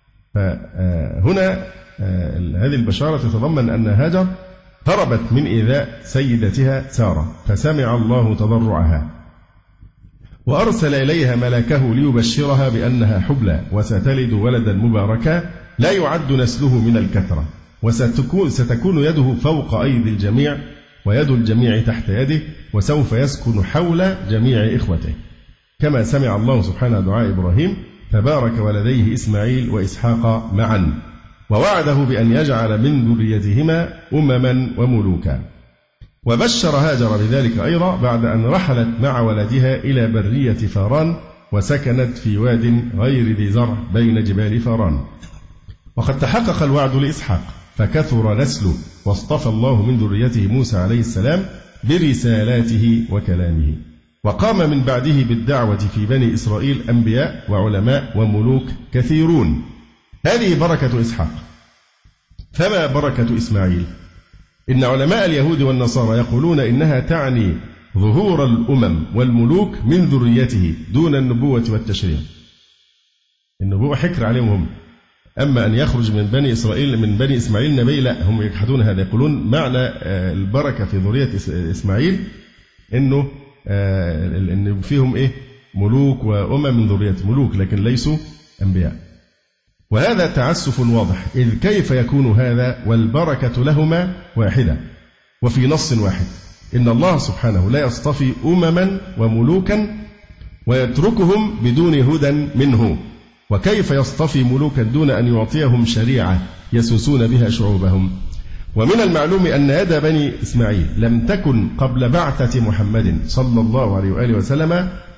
[SPEAKER 4] فهنا هذه البشارة تتضمن أن هاجر هربت من إيذاء سيدتها سارة، فسمع الله تضرعها وأرسل إليها ملاكه ليبشرها بأنها حبلى وستلد ولدا مباركا لا يعد نسله من الكثرة، وستكون يده فوق أيدي الجميع ويد الجميع تحت يده، وسوف يسكن حول جميع إخوته، كما سمع الله سبحانه دعاء إبراهيم فبارك ولديه إسماعيل وإسحاق معا، ووعده بأن يجعل من ذريتهما أمما وملوكا. وبشر هاجر بذلك أيضا بعد أن رحلت مع ولدها إلى برية فاران، وسكنت في واد غير ذي زرع بين جبال فاران. وقد تحقق الوعد لإسحاق فكثر نسله، واصطفى الله من ذريته موسى عليه السلام برسالاته وكلامه. وقام من بعده بالدعوة في بني إسرائيل أنبياء وعلماء وملوك كثيرون. هذه بركة إسحاق. فما بركة إسماعيل؟ إن علماء اليهود والنصارى يقولون إنها تعني ظهور الأمم والملوك من ذريته دون النبوة والتشريع. النبوة حكر عليهم هم، أما أن يخرج من بني إسرائيل من بني إسماعيل نبي لا، هم يجحدون هذا، يقولون معنى البركة في ذرية إسماعيل إنه إن فيهم إيه؟ ملوك وأمم من ذرية ملوك لكن ليسوا أنبياء. وهذا تعسف واضح، إذ كيف يكون هذا والبركة لهما واحدة وفي نص واحد؟ إن الله سبحانه لا يصطفي أمما وملوكا ويتركهم بدون هدى منه، وكيف يصطفي ملوكا دون أن يعطيهم شريعة يسوسون بها شعوبهم؟ ومن المعلوم أن يد بني إسماعيل لم تكن قبل بعثة محمد صلى الله عليه وآله وسلم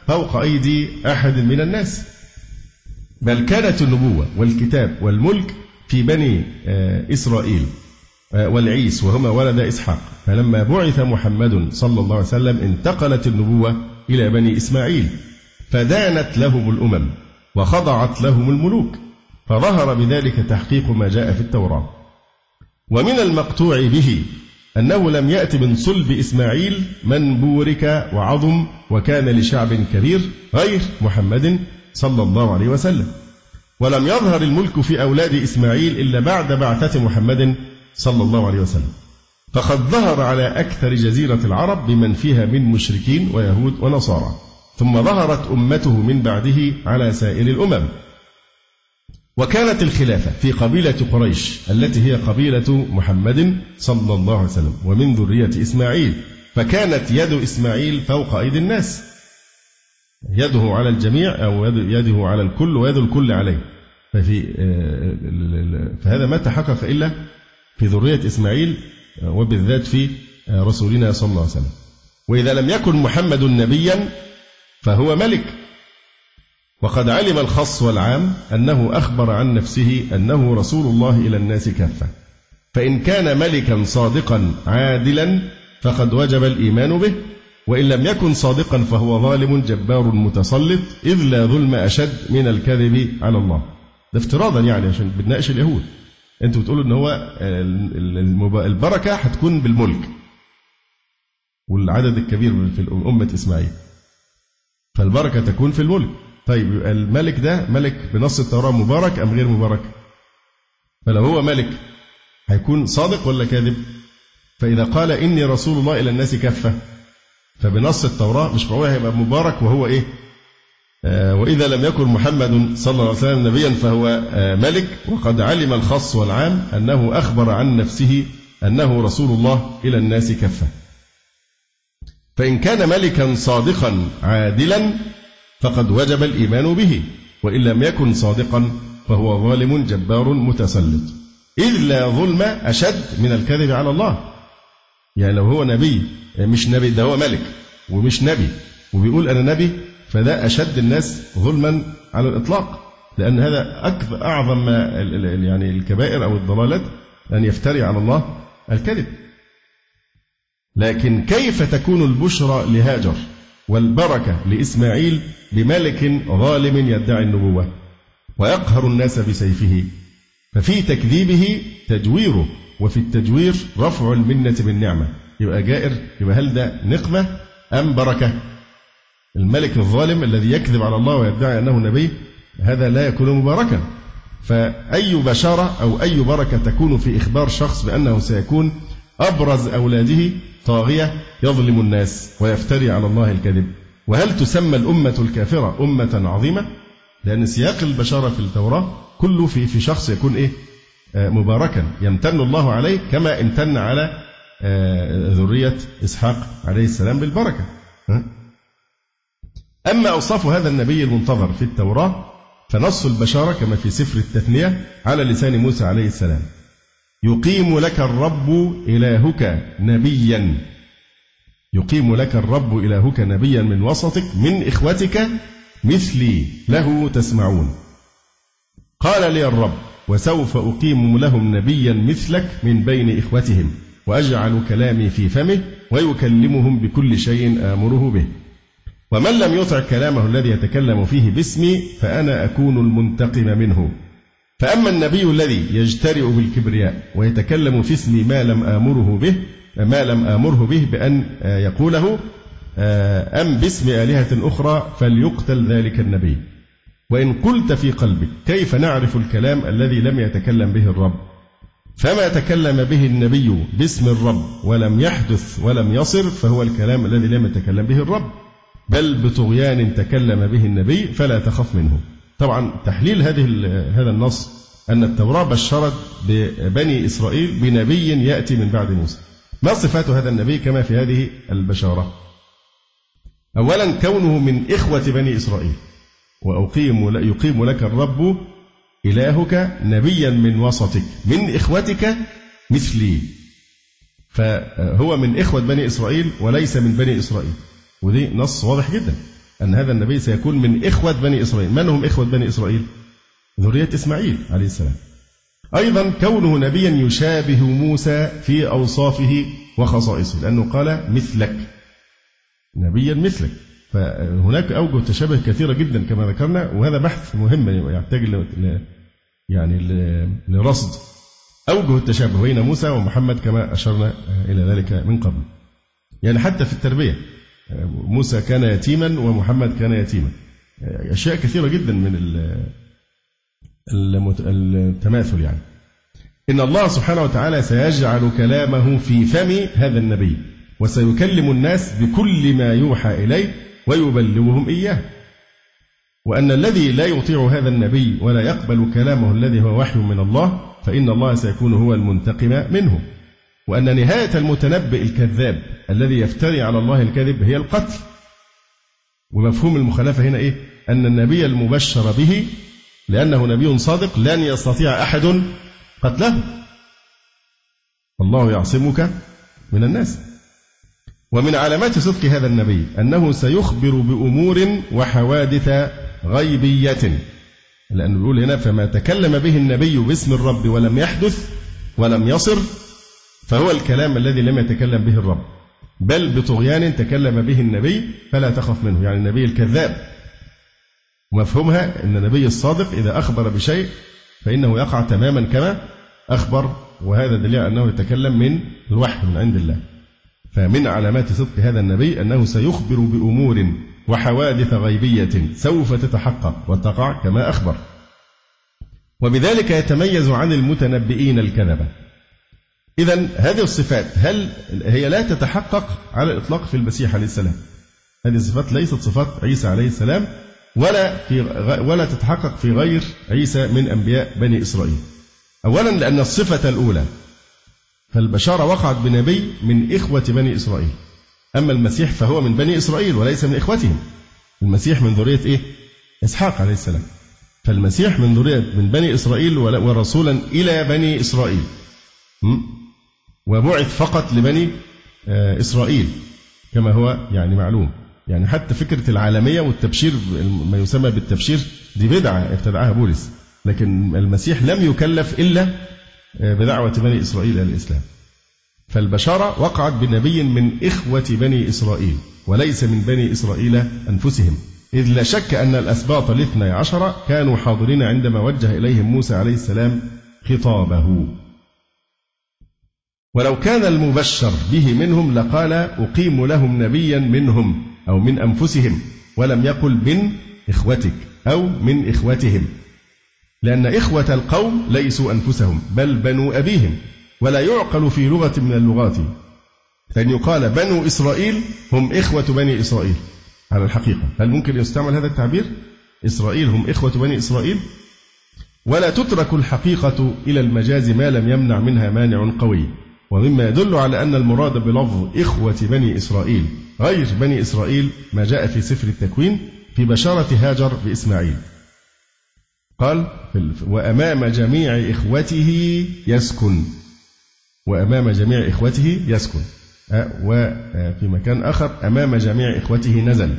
[SPEAKER 4] فوق أيدي أحد من الناس، بل كانت النبوة والكتاب والملك في بني إسرائيل والعيس وهما ولد إسحاق. فلما بعث محمد صلى الله عليه وسلم انتقلت النبوة إلى بني إسماعيل، فدانت لهم الأمم وخضعت لهم الملوك، فظهر بذلك تحقيق ما جاء في التوراة. ومن المقطوع به أنه لم يأت من صلب إسماعيل من بورك وعظم وكان لشعب كبير غير محمد صلى الله عليه وسلم، ولم يظهر الملك في أولاد إسماعيل إلا بعد بعثة محمد صلى الله عليه وسلم، فقد ظهر على أكثر جزيرة العرب بمن فيها من مشركين ويهود ونصارى، ثم ظهرت أمته من بعده على سائر الأمم. وكانت الخلافة في قبيلة قريش التي هي قبيلة محمد صلى الله عليه وسلم ومن ذرية إسماعيل، فكانت يد إسماعيل فوق أيدي الناس، يده على الجميع أو يده على الكل ويد الكل عليه. فهذا ما تحقق إلا في ذرية إسماعيل وبالذات في رسولنا صلى الله عليه وسلم. وإذا لم يكن محمد نبيا فهو ملك، وقد علم الخاص والعام أنه أخبر عن نفسه أنه رسول الله إلى الناس كافة، فإن كان ملكا صادقا عادلا فقد وجب الإيمان به، وإن لم يكن صادقا فهو ظالم جبار متسلط، إذ لا ظلم أشد من الكذب على الله. ده افتراضا يعني عشان بنناقش اليهود، أنتوا بتقولوا إن هو البركة هتكون بالملك والعدد الكبير في أمة إسماعيل، فالبركة تكون في الملك. طيب الملك ده ملك بنص التوراة مبارك أم غير مبارك؟ فلو هو ملك هيكون صادق ولا كاذب؟ فإذا قال إني رسول الله إلى الناس كافة فبنص التوراة مش معقول هيبقى مبارك وهو إيه؟ وإذا لم يكن محمد صلى الله عليه وسلم نبيا فهو ملك، وقد علم الخاص والعام أنه أخبر عن نفسه أنه رسول الله إلى الناس كافة. فإن كان ملكا صادقا عادلا فقد وجب الإيمان به، وإن لم يكن صادقا فهو ظالم جبار متسلط، إذ لا ظلم أشد من الكذب على الله. يعني لو هو نبي مش نبي، ده هو ملك ومش نبي وبيقول أنا نبي، فده أشد الناس ظلما على الإطلاق، لأن هذا أعظم يعني الكبائر أو الضلالات أن يفتري على الله الكذب. لكن كيف تكون البشرى لهاجر والبركة لإسماعيل بملك ظالم يدعي النبوة ويقهر الناس بسيفه؟ ففي تكذيبه تجويره، وفي التجوير رفع المنة بالنعمة. يبقى جائر، يبقى هل ده نقمة أم بركة؟ الملك الظالم الذي يكذب على الله ويدعي أنه نبي هذا لا يكون مباركا. فأي بشارة أو أي بركة تكون في إخبار شخص بأنه سيكون أبرز أولاده طاغية يظلم الناس ويفتري على الله الكذب؟ وهل تسمى الأمة الكافرة أمة عظيمة؟ لأن سياق البشارة في التوراة كله في شخص يكون إيه؟ مباركا يمتن الله عليه كما امتن على ذرية إسحاق عليه السلام بالبركة. أما أوصاف هذا النبي المنتظر في التوراة فنص البشارة كما في سفر التثنية على لسان موسى عليه السلام: يقيم لك الرب إلهك نبيا، يقيم لك الرب إلهك نبيا من وسطك من إخوتك مثلي له تسمعون. قال لي الرب: وسوف أقيم لهم نبيا مثلك من بين إخوتهم وأجعل كلامي في فمه ويكلمهم بكل شيء آمره به. ومن لم يطع كلامه الذي يتكلم فيه باسمي فأنا أكون المنتقم منه. فأما النبي الذي يجترئ بالكبرياء ويتكلم في اسمي ما لم آمره به بأن يقوله أم باسم آلهة أخرى فليقتل ذلك النبي. وإن قلت في قلبك كيف نعرف الكلام الذي لم يتكلم به الرب؟ فما تكلم به النبي باسم الرب ولم يحدث ولم يصر فهو الكلام الذي لم يتكلم به الرب، بل بطغيان تكلم به النبي فلا تخف منه. طبعا تحليل هذا النص أن التوراة بشرت ببني إسرائيل بنبي يأتي من بعد موسى. ما صفات هذا النبي كما في هذه البشارة؟ أولا كونه من إخوة بني إسرائيل، ويقيم لك الرب إلهك نبيا من وسطك من إخوتك مثلي، فهو من إخوة بني إسرائيل وليس من بني إسرائيل، ودي نص واضح جدا. أن هذا النبي سيكون من إخوة بني إسرائيل. من هم إخوة بني إسرائيل؟ ذرية إسماعيل عليه السلام. أيضا كونه نبيا يشابه موسى في أوصافه وخصائصه، لأنه قال مثلك، نبيا مثلك. فهناك أوجه تشابه كثيرة جدا كما ذكرنا، وهذا بحث مهم يحتاج لرصد أوجه التشابه بين موسى ومحمد كما أشرنا إلى ذلك من قبل. يعني حتى في التربية موسى كان يتيما ومحمد كان يتيما، أشياء كثيرة جدا من التماثل. يعني إن الله سبحانه وتعالى سيجعل كلامه في فم هذا النبي، وسيكلم الناس بكل ما يوحى إليه ويبلغهم إياه، وأن الذي لا يطيع هذا النبي ولا يقبل كلامه الذي هو وحي من الله فإن الله سيكون هو المنتقم منه، وأن نهاية المتنبئ الكذاب الذي يفتري على الله الكذب هي القتل. ومفهوم المخالفة هنا إيه؟ أن النبي المبشر به لأنه نبي صادق لن يستطيع أحد قتله، الله يعصمك من الناس. ومن علامات صدق هذا النبي أنه سيخبر بأمور وحوادث غيبية، لأنه يقول هنا فما تكلم به النبي باسم الرب ولم يحدث ولم يصر فهو الكلام الذي لم يتكلم به الرب، بل بطغيان تكلم به النبي فلا تخف منه، يعني النبي الكذاب. ومفهومها أن النبي الصادق إذا أخبر بشيء فإنه يقع تماما كما أخبر، وهذا دليل أنه يتكلم من الوحي من عند الله. فمن علامات صدق هذا النبي أنه سيخبر بأمور وحوادث غيبية سوف تتحقق وتقع كما أخبر، وبذلك يتميز عن المتنبئين الكذبة. إذن هذه الصفات هل هي لا تتحقق على الإطلاق في المسيح عليه السلام؟ هذه الصفات ليست صفات عيسى عليه السلام ولا تتحقق في غير عيسى من أنبياء بني إسرائيل. أولا لأن الصفة الأولى فالبشارة وقعت بنبي من إخوة بني إسرائيل، أما المسيح فهو من بني إسرائيل وليس من إخوتهم. المسيح من ذرية إيه؟ إسحاق عليه السلام. فالمسيح من ذرية من بني إسرائيل ورسولا إلى بني إسرائيل، وبعث فقط لبني إسرائيل كما هو يعني معلوم. يعني حتى فكرة العالمية والتبشير ما يسمى بالتبشير دي بدعة ابتدعها بولس، لكن المسيح لم يكلف إلا بدعوة بني إسرائيل إلى الإسلام. فالبشارة وقعت بنبي من إخوة بني إسرائيل وليس من بني إسرائيل أنفسهم، إذ لا شك أن الأسباط 12 كانوا حاضرين عندما وجه إليهم موسى عليه السلام خطابه. ولو كان المبشر به منهم لقال أقيم لهم نبيا منهم أو من أنفسهم، ولم يقل من إخوتك أو من إخوتهم، لأن إخوة القوم ليسوا أنفسهم بل بنو أبيهم، ولا يعقل في لغة من اللغات فإن يقال بنو إسرائيل هم إخوة بني إسرائيل على الحقيقة. هل ممكن يستعمل هذا التعبير؟ إسرائيل هم إخوة بني إسرائيل، ولا تترك الحقيقة إلى المجاز ما لم يمنع منها مانع قوي. ومما يدل على أن المراد بلفظ إخوة بني إسرائيل غير بني إسرائيل ما جاء في سفر التكوين في بشارة هاجر بإسماعيل، قال وأمام جميع إخوته يسكن، وأمام جميع إخوته يسكن، وفي مكان آخر أمام جميع إخوته نزل.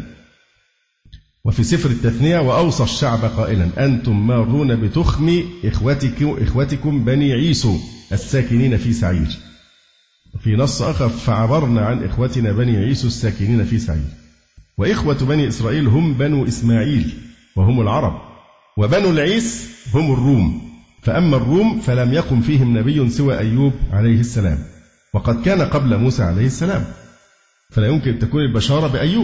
[SPEAKER 4] وفي سفر التثنية وأوصى الشعب قائلا أنتم مارون بتخم إخوتكم بني عيسو الساكنين في سعير. في نص آخر فعبرنا عن إخوتنا بني عيسو الساكنين في سعير. وإخوة بني إسرائيل هم بنو إسماعيل وهم العرب، وبنو العيس هم الروم، فأما الروم فلم يقم فيهم نبي سوى أيوب عليه السلام، وقد كان قبل موسى عليه السلام، فلا يمكن تكون البشارة بأيوب،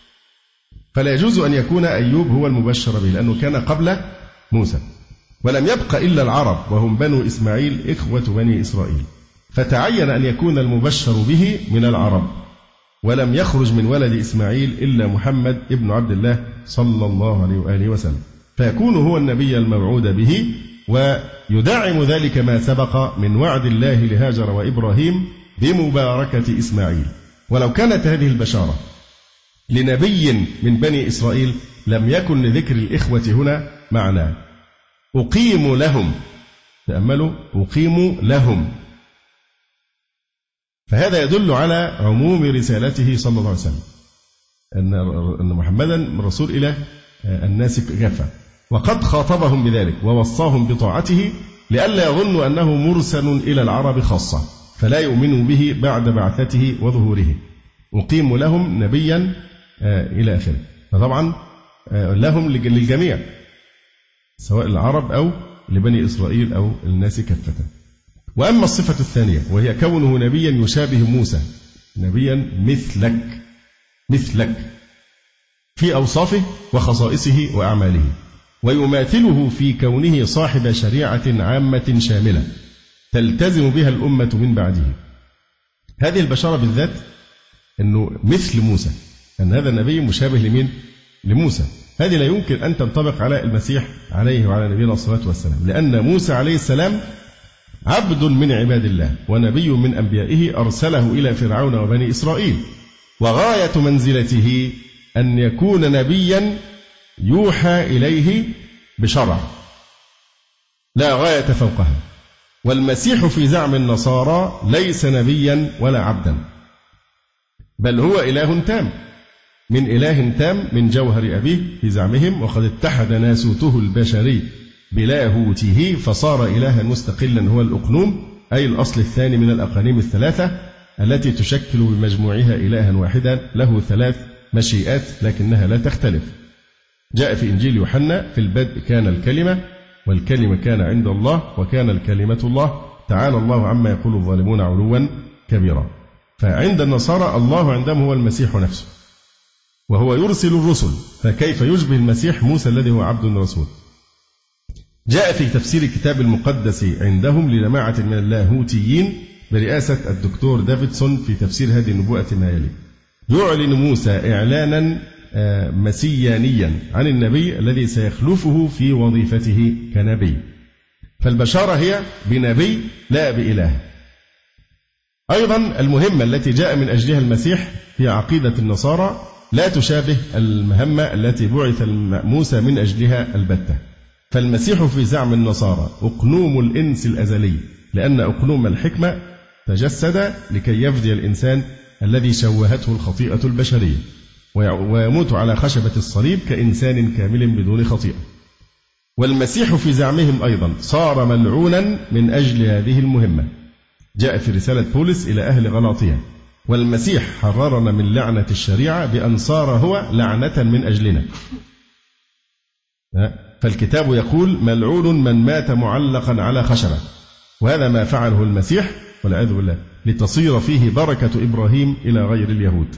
[SPEAKER 4] فلا يجوز أن يكون أيوب هو المبشر به لأنه كان قبل موسى. ولم يبق إلا العرب وهم بنو إسماعيل إخوة بني إسرائيل، فتعين أن يكون المبشر به من العرب، ولم يخرج من ولد إسماعيل إلا محمد ابن عبد الله صلى الله عليه وآله وسلم، فيكون هو النبي الموعود به، ويدعم ذلك ما سبق من وعد الله لهاجر وإبراهيم بمباركة إسماعيل. ولو كانت هذه البشارة لنبي من بني إسرائيل لم يكن لذكر الإخوة هنا معنى. أقيم لهم، تأملوا، أقيم لهم، فهذا يدل على عموم رسالته صلى الله عليه وسلم. أن محمدا رسول إلى الناس كافة، وقد خاطبهم بذلك ووصاهم بطاعته لئلا يظنوا أنه مرسل إلى العرب خاصة فلا يؤمنوا به بعد بعثته وظهوره، أقيم لهم نبيا إلى آخره. فطبعا لهم للجميع سواء العرب أو لبني إسرائيل أو الناس كافة. وأما الصفة الثانية وهي كونه نبيا يشابه موسى، نبيا مثلك في أوصافه وخصائصه وأعماله، ويماثله في كونه صاحب شريعة عامة شاملة تلتزم بها الأمة من بعده. هذه البشارة بالذات أنه مثل موسى، أن هذا النبي مشابه لمين؟ لموسى. هذه لا يمكن أن تنطبق على المسيح عليه وعلى نبينا الصلاة والسلام، لأن موسى عليه السلام عبد من عباد الله ونبي من أنبيائه أرسله إلى فرعون وبني إسرائيل، وغاية منزلته أن يكون نبيا يوحى إليه بشرع لا غاية فوقها. والمسيح في زعم النصارى ليس نبيا ولا عبدا، بل هو إله تام من جوهر أبيه في زعمهم، وقد اتحد ناسوته البشري بلاهوته فصار إلها مستقلا هو الأقنوم، أي الأصل الثاني من الأقانيم الثلاثة التي تشكل بمجموعها إلها واحدا له 3 مشيئات لكنها لا تختلف. جاء في إنجيل يوحنا: في البدء كان الكلمة والكلمة كان عند الله وكان الكلمة الله، تعالى الله عما يقول الظالمون علوا كبيرا. فعند النصارى الله عندهم هو المسيح نفسه، وهو يرسل الرسل، فكيف يشبه المسيح موسى الذي هو عبد رسول؟ جاء في تفسير الكتاب المقدس عندهم لجماعة من اللاهوتيين برئاسة الدكتور دافيدسون في تفسير هذه النبوءة ما يلي: يعلن موسى إعلانا مسيانيا عن النبي الذي سيخلفه في وظيفته كنبي. فالبشارة هي بنبي لا بإله. أيضا المهمة التي جاء من أجلها المسيح في عقيدة النصارى لا تشابه المهمة التي بعث موسى من أجلها البتة. فالمسيح في زعم النصارى أقنوم الإنس الأزلي، لأن أقنوم الحكمة تجسد لكي يفدي الإنسان الذي شوهته الخطيئة البشرية، ويموت على خشبة الصليب كإنسان كامل بدون خطيئة. والمسيح في زعمهم أيضا صار ملعونا من أجل هذه المهمة. جاء في رسالة بولس إلى أهل غلاطية: والمسيح حررنا من لعنة الشريعة بأن صار هو لعنة من أجلنا. فالكتاب يقول: ملعون من مات معلقا على خشبة. وهذا ما فعله المسيح والعياذ بالله لتصير فيه بركة إبراهيم إلى غير اليهود.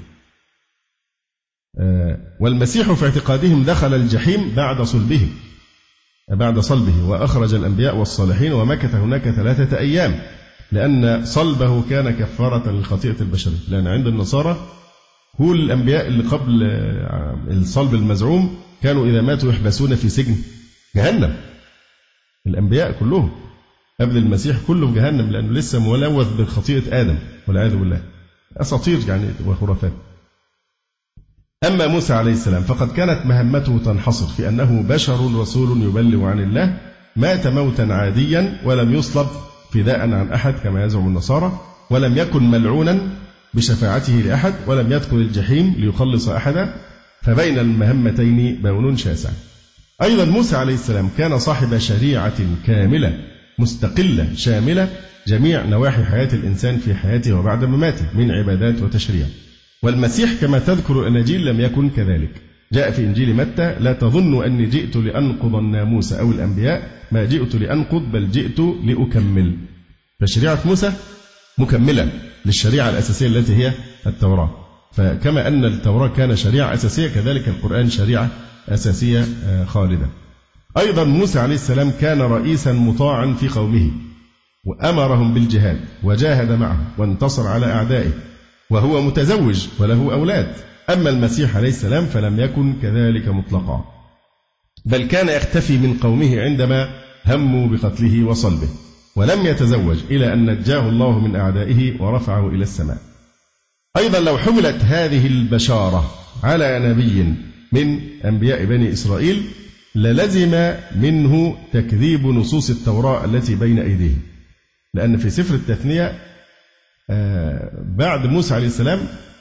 [SPEAKER 4] والمسيح في اعتقادهم دخل الجحيم بعد صلبه وأخرج الأنبياء والصالحين ومكث هناك 3 أيام، لأن صلبه كان كفارة للخطيئة البشرية. لأن عند النصارى كل الأنبياء اللي قبل الصلب المزعوم كانوا إذا ماتوا يحبسون في سجن جهنم. الأنبياء كلهم قبل المسيح كله في جهنم، لأنه لسه ملوث بخطيئة آدم والعياذ بالله. أساطير يعني وخرافات. أما موسى عليه السلام فقد كانت مهمته تنحصر في أنه بشر رسول يبلغ عن الله، مات موتا عاديا ولم يصلب فداء عن أحد كما يزعم النصارى، ولم يكن ملعونا بشفاعته لأحد، ولم يدخل الجحيم ليخلص أحدا. فبين المهمتين بون شاسع. أيضا موسى عليه السلام كان صاحب شريعة كاملة مستقلة شاملة جميع نواحي حياة الإنسان في حياته وبعد مماته من عبادات وتشريع. والمسيح كما تذكر الأناجيل لم يكن كذلك. جاء في إنجيل متى: لا تظن أني جئت لأنقض الناموس أو الأنبياء، ما جئت لأنقض بل جئت لأكمل. فشريعة موسى مكملة للشريعة الأساسية التي هي التوراة. فكما أن التوراة كان شريعة أساسية كذلك القرآن شريعة أساسية خالدة. أيضا موسى عليه السلام كان رئيسا مطاعا في قومه، وأمرهم بالجهاد وجاهد معه وانتصر على أعدائه، وهو متزوج وله أولاد. أما المسيح عليه السلام فلم يكن كذلك مطلقا، بل كان يختفي من قومه عندما هموا بقتله وصلبه، ولم يتزوج إلى أن نجاه الله من أعدائه ورفعه إلى السماء. أيضا لو حملت هذه البشارة على نبي من أنبياء بني إسرائيل للزم منه تكذيب نصوص التوراة التي بين أيديه، لأن في سفر التثنية بعد موسى عليه السلام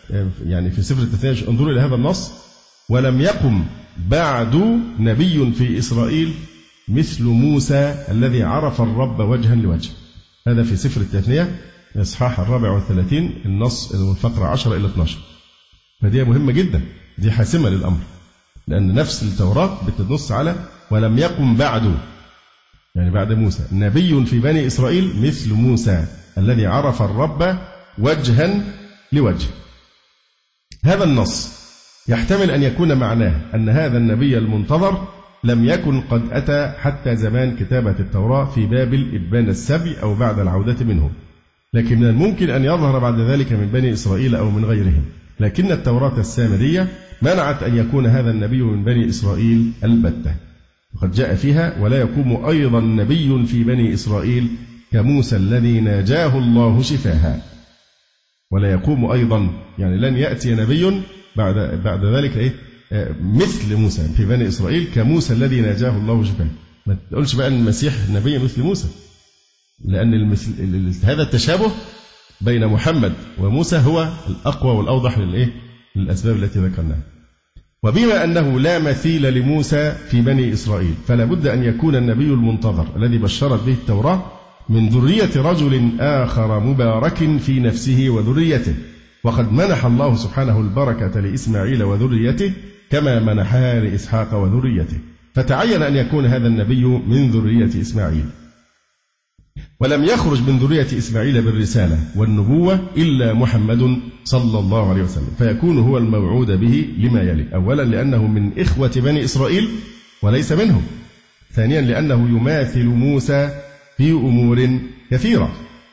[SPEAKER 4] يعني في سفر التثنية انظروا إلى هذا النص: ولم يقم بعد نبي في إسرائيل مثل موسى الذي عرف الرب وجها لوجه. هذا في سفر التثنية الإصحاح 34 النص الفقرة 10 إلى 12. فدي مهمة جدا، دي حاسمة للأمر، لأن نفس التوراة بتنص على ولم يقم بعد، يعني بعد موسى، نبي في بني إسرائيل مثل موسى الذي عرف الرب وجها لوجه. هذا النص يحتمل أن يكون معناه أن هذا النبي المنتظر لم يكن قد أتى حتى زمان كتابة التوراة في بابل إبان السبي أو بعد العودة منه، لكن من الممكن أن يظهر بعد ذلك من بني إسرائيل أو من غيرهم. لكن التوراة السامرية منعت أن يكون هذا النبي من بني إسرائيل البتة، وقد جاء فيها: ولا يقوم أيضا نبي في بني إسرائيل كموسى الذي ناجاه الله شفاها. ولا يقوم أيضا، يعني لن يأتي نبي بعد ذلك مثل موسى في بني إسرائيل كموسى الذي ناجاه الله شفاها. ما تقولش بقى المسيح نبي مثل موسى، لأن هذا التشابه بين محمد وموسى هو الأقوى والأوضح للأسباب التي ذكرناها. وبما أنه لا مثيل لموسى في بني إسرائيل، فلا بد أن يكون النبي المنتظر الذي بشرت به التوراة من ذرية رجل آخر مبارك في نفسه وذريته، وقد منح الله سبحانه البركة لإسماعيل وذريته كما منحها لإسحاق وذريته، فتعين أن يكون هذا النبي من ذرية إسماعيل. ولم يخرج من ذرية إسماعيل بالرسالة والنبوة إلا محمد صلى الله عليه وسلم، فيكون هو الموعود به لما يلي: أولا لأنه من إخوة بني إسرائيل وليس منهم، ثانيا لأنه يماثل موسى في أمور كثيرة،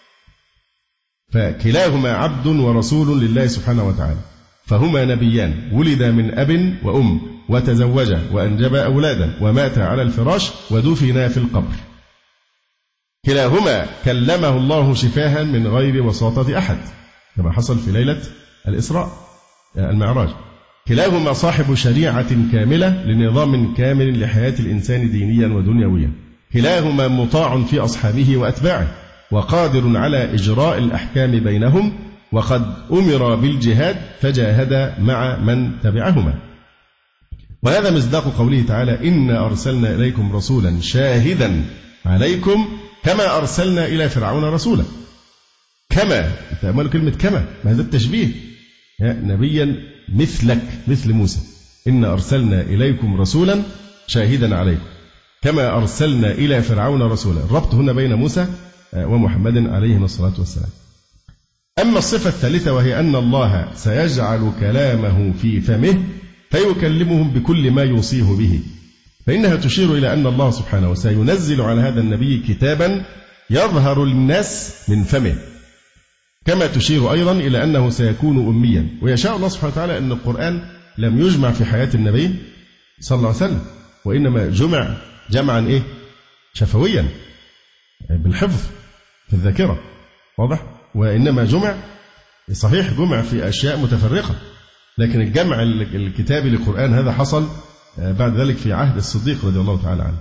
[SPEAKER 4] فكلاهما عبد ورسول لله سبحانه وتعالى، فهما نبيان ولدا من أب وأم وتزوجا وأنجبا أولادا وماتا على الفراش ودفنا في القبر. كلاهما كلمه الله شفاها من غير وساطة أحد كما حصل في ليلة الإسراء المعراج. كلاهما صاحب شريعة كاملة لنظام كامل لحياة الإنسان دينيا ودنيويا. كلاهما مطاع في أصحابه وأتباعه وقادر على إجراء الأحكام بينهم، وقد أمر بالجهاد فجاهد مع من تبعهما. وهذا مصداق قوله تعالى: إنا أرسلنا إليكم رسولا شاهدا عليكم كما أرسلنا إلى فرعون رسولا. كما، تأملوا كلمة كما، ما هذا التشبيه، نبيا مثلك مثل موسى. إنا أرسلنا إليكم رسولا شاهدا عليكم كما أرسلنا إلى فرعون رسولا. الربط هنا بين موسى ومحمد عليه الصلاة والسلام. أما الصفة الثالثة وهي أن الله سيجعل كلامه في فمه فيكلمهم بكل ما يوصيه به، فإنها تشير إلى أن الله سبحانه سينزل على هذا النبي كتابا يظهر للناس من فمه، كما تشير أيضا إلى أنه سيكون أميا. ويشاء الله سبحانه وتعالى أن القرآن لم يجمع في حياة النبي صلى الله عليه وسلم، وإنما جمع جمعا شفويا بالحفظ في الذاكرة، واضح؟ وإنما جمع صحيح جمع في أشياء متفرقة، لكن الجمع الكتابي للقرآن هذا حصل بعد ذلك في عهد الصديق رضي الله تعالى عنه.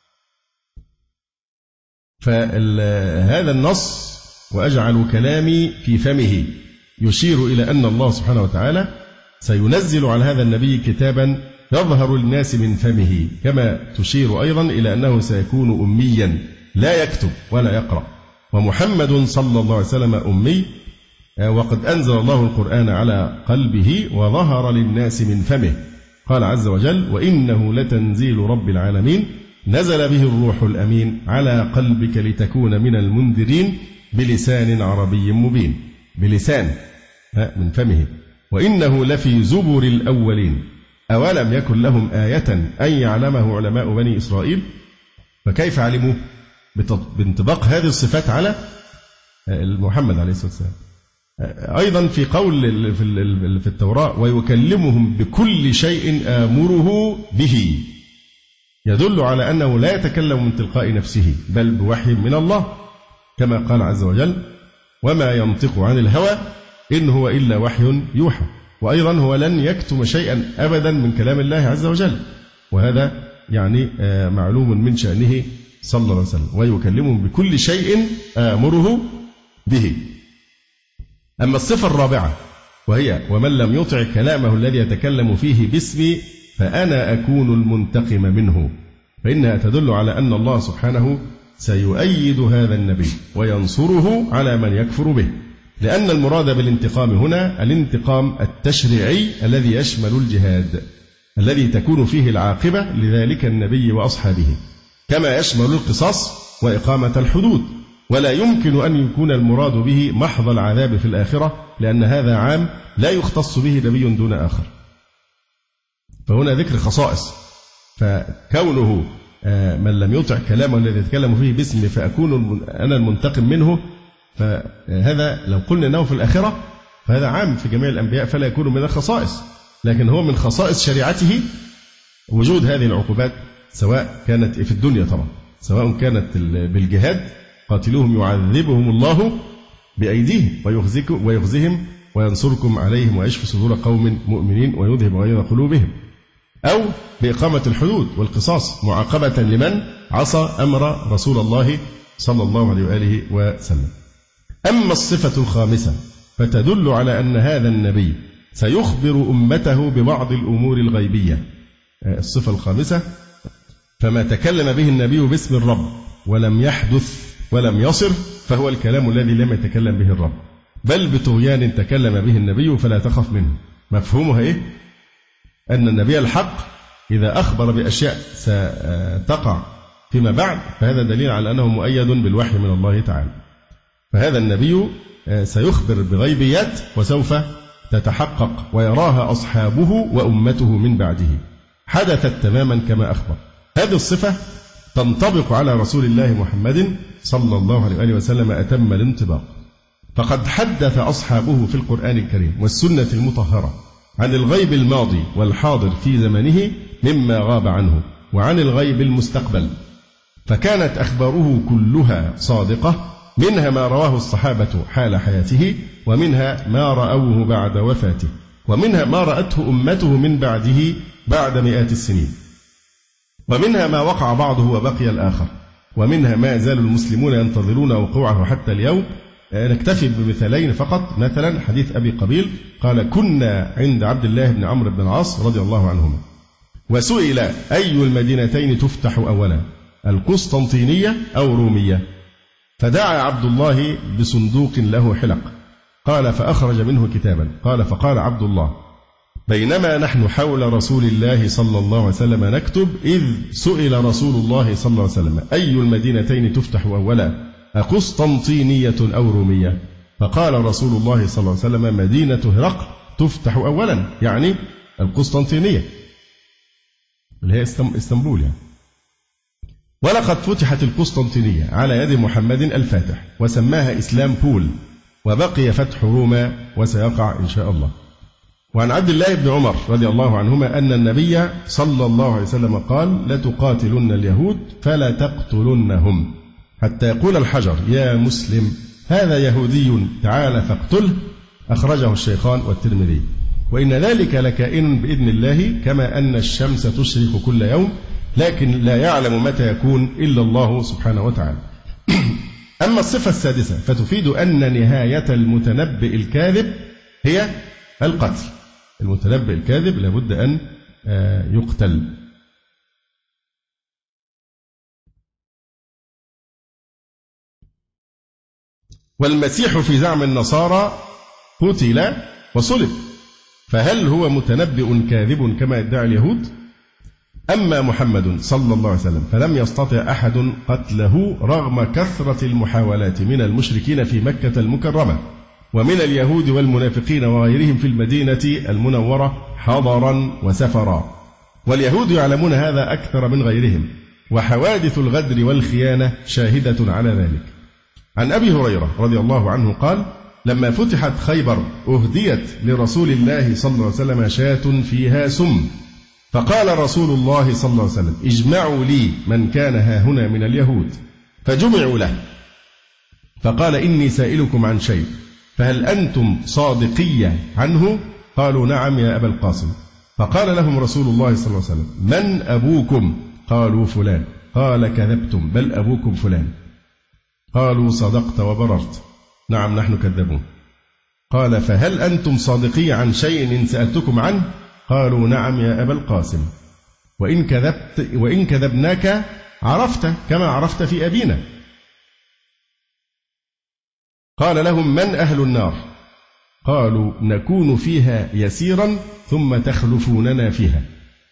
[SPEAKER 4] فهذا النص وأجعل كلامي في فمه يشير إلى أن الله سبحانه وتعالى سينزل على هذا النبي كتابا يظهر للناس من فمه، كما تشير أيضا إلى أنه سيكون أميا لا يكتب ولا يقرأ. ومحمد صلى الله عليه وسلم أمي، وقد أنزل الله القرآن على قلبه وظهر للناس من فمه. قال عز وجل: وإنه لتنزيل رب العالمين نزل به الروح الأمين على قلبك لتكون من المنذرين بلسان عربي مبين. بلسان من فمه. وإنه لفي زبر الأولين أولم يكن لهم آية أن يعلمه علماء بني إسرائيل. فكيف علموا؟ بانطباق هذه الصفات على محمد عليه الصلاة والسلام. أيضا في قول في التوراة: ويكلمهم بكل شيء آمره به، يدل على أنه لا يتكلم من تلقاء نفسه بل بوحي من الله، كما قال عز وجل: وما ينطق عن الهوى إن هو إلا وحي يوحى. وأيضا هو لن يكتم شيئا أبدا من كلام الله عز وجل، وهذا يعني معلوم من شأنه صلى الله عليه وسلم. ويكلمهم بكل شيء آمره به. أما الصفة الرابعة وهي: ومن لم يطع كلامه الذي يتكلم فيه باسمي فأنا أكون المنتقم منه. فإنها تدل على أن الله سبحانه سيؤيد هذا النبي وينصره على من يكفر به، لأن المراد بالانتقام هنا الانتقام التشريعي الذي يشمل الجهاد الذي تكون فيه العاقبة لذلك النبي وأصحابه، كما يشمل القصاص وإقامة الحدود. ولا يمكن أن يكون المراد به محض العذاب في الآخرة، لأن هذا عام لا يختص به نبي دون آخر. فهنا ذكر خصائص، فكونه من لم يطع كلامه الذي يتكلم فيه باسمي فأكون أنا المنتقم منه، فهذا لو قلنا أنه في الآخرة فهذا عام في جميع الأنبياء فلا يكون من الخصائص، لكن هو من خصائص شريعته وجود هذه العقوبات، سواء كانت في الدنيا طبعا، سواء كانت بالجهاد قاتلوهم يعذبهم الله بأيديهم ويخزهم وينصركم عليهم ويشفي صدور قوم مؤمنين ويذهب غيظ قلوبهم، أو بإقامة الحدود والقصاص معاقبة لمن عصى أمر رسول الله صلى الله عليه وآله وسلم. أما الصفة الخامسة فتدل على أن هذا النبي سيخبر أمته ببعض الأمور الغيبية. الصفة الخامسة: فما تكلم به النبي باسم الرب ولم يحدث ولم يصر فهو الكلام الذي لم يتكلم به الرب، بل بطغيان تكلم به النبي فلا تخف منه. مفهومها إيه؟ أن النبي الحق إذا أخبر بأشياء ستقع فيما بعد فهذا دليل على أنه مؤيد بالوحي من الله تعالى. فهذا النبي سيخبر بغيبيات وسوف تتحقق ويراها أصحابه وأمته من بعده، حدثت تماما كما أخبر. هذه الصفة تنطبق على رسول الله محمد صلى الله عليه وسلم أتم الانطباق، فقد حدث أصحابه في القرآن الكريم والسنة المطهرة عن الغيب الماضي والحاضر في زمنه مما غاب عنه، وعن الغيب المستقبل، فكانت أخباره كلها صادقة، منها ما رواه الصحابة حال حياته، ومنها ما رأوه بعد وفاته، ومنها ما رأته أمته من بعده بعد مئات السنين، ومنها ما وقع بعضه وبقي الآخر، ومنها ما زال المسلمون ينتظرون وقوعه حتى اليوم. نكتفي بمثالين فقط. مثلا حديث أبي قبيل قال: كنا عند عبد الله بن عمرو بن العاص رضي الله عنهما، وسئل أي المدينتين تفتح أولا، القسطنطينية أو رومية؟ فدعا عبد الله بصندوق له حلق، قال: فأخرج منه كتابا، قال: فقال عبد الله: بينما نحن حول رسول الله صلى الله عليه وسلم نكتب إذ سئل رسول الله صلى الله عليه وسلم: أي المدينتين تفتح أولا، أقسطنطينية أو رومية؟ فقال رسول الله صلى الله عليه وسلم: مدينة هرقل تفتح أولا، يعني القسطنطينية اللي هي اسطنبول يعني. ولقد فتحت القسطنطينية على يد محمد الفاتح وسماها إسلام بول، وبقي فتح روما وسيقع إن شاء الله. وعن عبد الله بن عمر رضي الله عنهما أن النبي صلى الله عليه وسلم قال: لتقاتلن اليهود فلا تقتلنهم حتى يقول الحجر يا مسلم هذا يهودي تعالى فاقتله، أخرجه الشيخان والترمذي. وإن ذلك لكائن بإذن الله، كما أن الشمس تشرق كل يوم، لكن لا يعلم متى يكون إلا الله سبحانه وتعالى. أما الصفة السادسة فتفيد أن نهاية المتنبئ الكاذب هي القتل. المتنبئ الكاذب لابد أن يقتل. والمسيح في زعم النصارى قتل وصلب، فهل هو متنبئ كاذب كما يدعي اليهود؟ أما محمد صلى الله عليه وسلم فلم يستطع أحد قتله رغم كثرة المحاولات من المشركين في مكة المكرمة ومن اليهود والمنافقين وغيرهم في المدينة المنورة حضرا وسفرا، واليهود يعلمون هذا أكثر من غيرهم، وحوادث الغدر والخيانة شاهدة على ذلك. عن أبي هريرة رضي الله عنه قال: لما فتحت خيبر أهديت لرسول الله صلى الله عليه وسلم شاة فيها سم، فقال رسول الله صلى الله عليه وسلم: اجمعوا لي من كان هاهنا من اليهود، فجمعوا له، فقال: إني سائلكم عن شيء فهل أنتم صادقية عنه؟ قالوا: نعم يا أبا القاسم. فقال لهم رسول الله صلى الله عليه وسلم: من أبوكم؟ قالوا: فلان. قال: كذبتم، بل أبوكم فلان. قالوا: صدقت وبررت، نعم نحن كذبون. قال فهل أنتم صادقي عن شيء إن سألتكم عنه؟ قالوا نعم يا أبا القاسم، وإن كذبناك عرفت كما عرفت في أبينا. قال لهم من أهل النار؟ قالوا نكون فيها يسيرا ثم تخلفوننا فيها.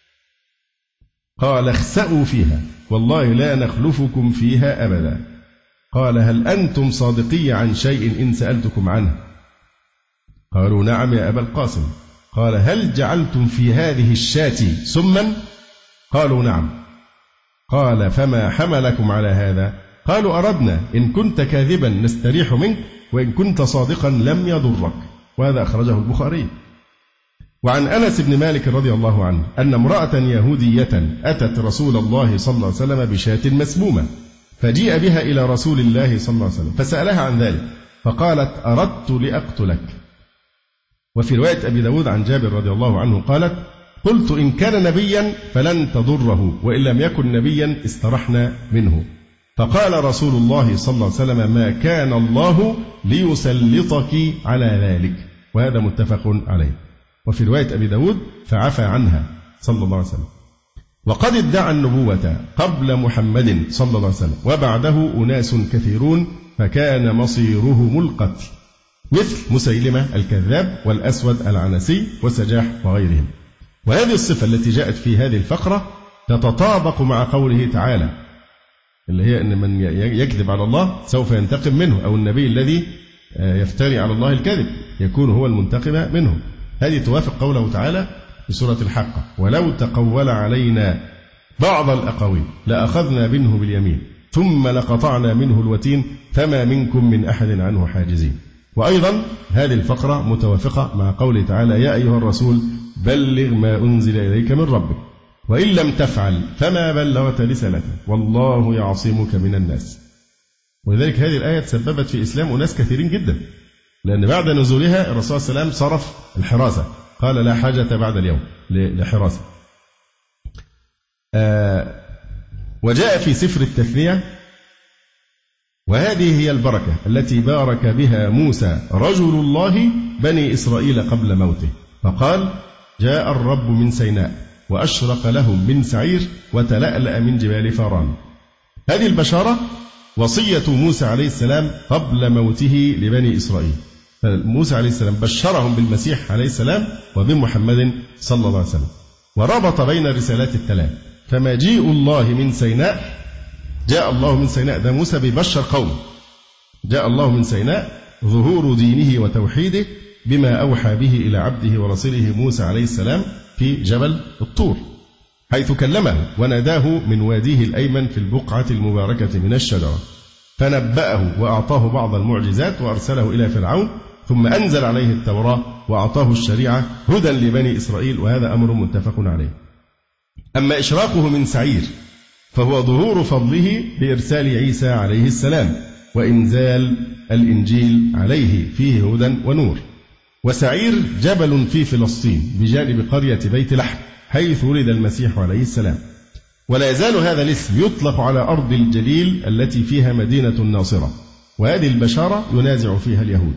[SPEAKER 4] قال اخسأوا فيها والله لا نخلفكم فيها أبدا. قال هل أنتم صادقي عن شيء إن سألتكم عنه؟ قالوا نعم يا أبا القاسم. قال هل جعلتم في هذه الشاة سما؟ قالوا نعم. قال فما حملكم على هذا؟ قالوا أردنا إن كنت كاذبا نستريح منك وإن كنت صادقا لم يضرك. وهذا أخرجه البخاري. وعن أنس بن مالك رضي الله عنه أن امرأة يهودية أتت رسول الله صلى الله عليه وسلم بشاة مسمومة، فجيء بها إلى رسول الله صلى الله عليه وسلم فسألها عن ذلك فقالت أردت لأقتلك. وفي رواية أبي داود عن جابر رضي الله عنه قالت قلت إن كان نبيا فلن تضره وإن لم يكن نبيا استرحنا منه. فقال رسول الله صلى الله عليه وسلم ما كان الله ليسلطك على ذلك. وهذا متفق عليه. وفي رواية أبي داود فعفى عنها صلى الله عليه وسلم. وقد ادعى النبوة قبل محمد صلى الله عليه وسلم وبعده أناس كثيرون فكان مصيرهم القتل، مثل مسيلمة الكذاب والأسود العنسي وسجاح وغيرهم. وهذه الصفة التي جاءت في هذه الفقرة تتطابق مع قوله تعالى اللي هي أن من يكذب على الله سوف ينتقم منه، أو النبي الذي يفتري على الله الكذب يكون هو المنتقم منه. هذه توافق قوله تعالى في سورة الحاقة ولو تقول علينا بعض الأقاويل لأخذنا منه باليمين ثم لقطعنا منه الوتين فما منكم من أحد عنه حاجزين. وأيضا هذه الفقرة متوافقة مع قوله تعالى يا أيها الرسول بلغ ما أنزل إليك من ربك وإن لم تفعل فما بلغت رسالته والله يعصمك من الناس. ولذلك هذه الآية تسببت في إسلام أناس كثيرين جدا، لأن بعد نزولها الرسول صلى الله عليه وسلم صرف الحراسة، قال لا حاجة بعد اليوم لحراسة. وجاء في سفر التثنية وهذه هي البركة التي بارك بها موسى رجل الله بني إسرائيل قبل موته، فقال جاء الرب من سيناء وأشرق لهم من سعير وتلألأ من جبال فاران. هذه البشارة وصية موسى عليه السلام قبل موته لبني إسرائيل، فموسى عليه السلام بشرهم بالمسيح عليه السلام وبمحمد صلى الله عليه وسلم، وربط بين الرسالات الثلاث. فمجيء الله من سيناء، جاء الله من سيناء، ده موسى بيبشر قومه، جاء الله من سيناء ظهور دينه وتوحيده بما أوحى به إلى عبده ورسوله موسى عليه السلام في جبل الطور، حيث كلمه وناداه من واديه الأيمن في البقعة المباركة من الشجرة، فنبأه وأعطاه بعض المعجزات وأرسله إلى فرعون، ثم أنزل عليه التوراة وأعطاه الشريعة هدى لبني إسرائيل، وهذا أمر متفق عليه. أما إشراقه من سعير فهو ظهور فضله بإرسال عيسى عليه السلام وإنزال الإنجيل عليه فيه هدى ونور. وسعير جبل في فلسطين بجانب قرية بيت لحم حيث ولد المسيح عليه السلام. ولا يزال هذا الاسم يطلق على أرض الجليل التي فيها مدينة الناصرة، وهذه البشارة ينازع فيها اليهود.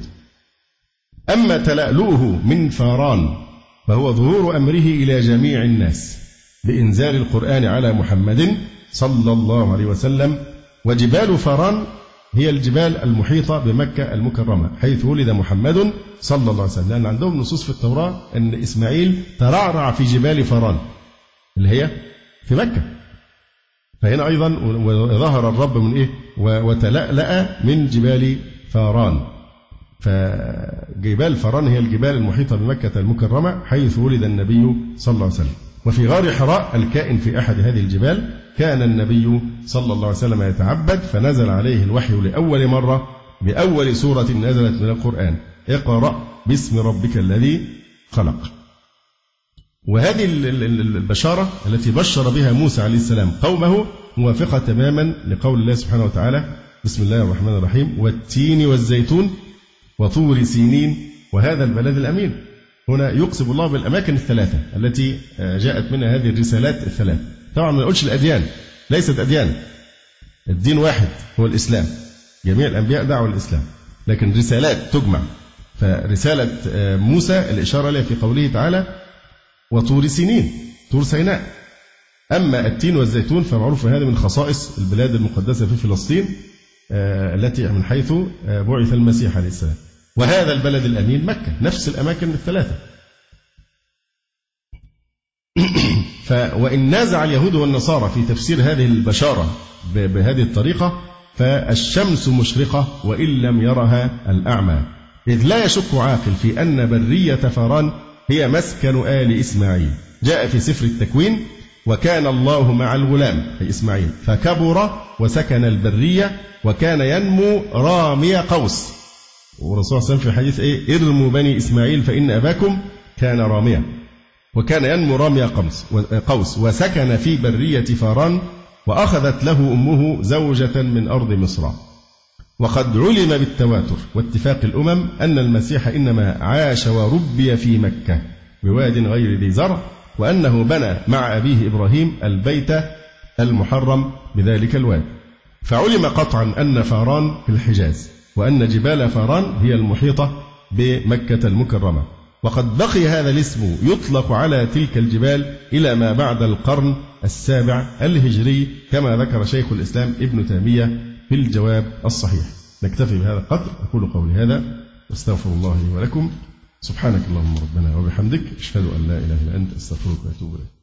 [SPEAKER 4] أما تلألؤه من فاران فهو ظهور أمره إلى جميع الناس بإنزال القرآن على محمد صلى الله عليه وسلم. وجبال فاران هي الجبال المحيطة بمكة المكرمة حيث ولد محمد صلى الله عليه وسلم، لأن عندهم نصوص في التوراة أن إسماعيل ترعرع في جبال فاران اللي هي في مكة، فهنا أيضا ظهر الرب من إيه وتلألأ من جبال فاران. فجبال فاران هي الجبال المحيطة بمكة المكرمة حيث ولد النبي صلى الله عليه وسلم. وفي غار حراء الكائن في أحد هذه الجبال كان النبي صلى الله عليه وسلم يتعبد، فنزل عليه الوحي لأول مرة بأول سورة نزلت من القرآن، اقرأ باسم ربك الذي خلق. وهذه البشارة التي بشر بها موسى عليه السلام قومه موافقة تماما لقول الله سبحانه وتعالى بسم الله الرحمن الرحيم والتين والزيتون وطور سينين وهذا البلد الأمين. هنا يقسم الله بالأماكن الثلاثة التي جاءت منها هذه الرسالات الثلاث. طبعا ما نقولش الأديان، ليست أديان، الدين واحد هو الإسلام، جميع الأنبياء دعوا الإسلام، لكن رسالات تجمع. فرسالة موسى الإشارة لها في قوله تعالى وطور سينين، طور سيناء. أما التين والزيتون فمعروف هذا من خصائص البلاد المقدسة في فلسطين التي من حيث بعث المسيح عليه السلام. وهذا البلد الأمين مكة، نفس الأماكن الثلاثة. وإن نازع اليهود والنصارى في تفسير هذه البشارة بهذه الطريقة فالشمس مشرقة وإن لم يرها الأعمى، إذ لا يشك عاقل في أن برية فاران هي مسكن آل إسماعيل. جاء في سفر التكوين وكان الله مع الغلام أي إسماعيل فكبر وسكن البرية وكان ينمو رامي قوس. والرسول صلى الله عليه وسلم في حديث ارموا بني إسماعيل فإن أباكم كان راميا، وكان ينمو رامي قوس وسكن في برية فاران وأخذت له أمه زوجة من أرض مصر. وقد علم بالتواتر واتفاق الأمم أن المسيح إنما عاش وربي في مكة بواد غير ذي زرع، وأنه بنى مع أبيه إبراهيم البيت المحرم بذلك الواد. فعلم قطعا أن فاران في الحجاز، وأن جبال فاران هي المحيطة بمكة المكرمة. وقد بقي هذا الاسم يطلق على تلك الجبال إلى ما بعد القرن السابع الهجري كما ذكر شيخ الإسلام ابن تيمية في الجواب الصحيح. نكتفي بهذا القدر. أقول قولي هذا واستغفر الله لي ولكم. سبحانك اللهم ربنا وبحمدك أشهد أن لا إله إلا أنت أستغفرك وأتوب إليك.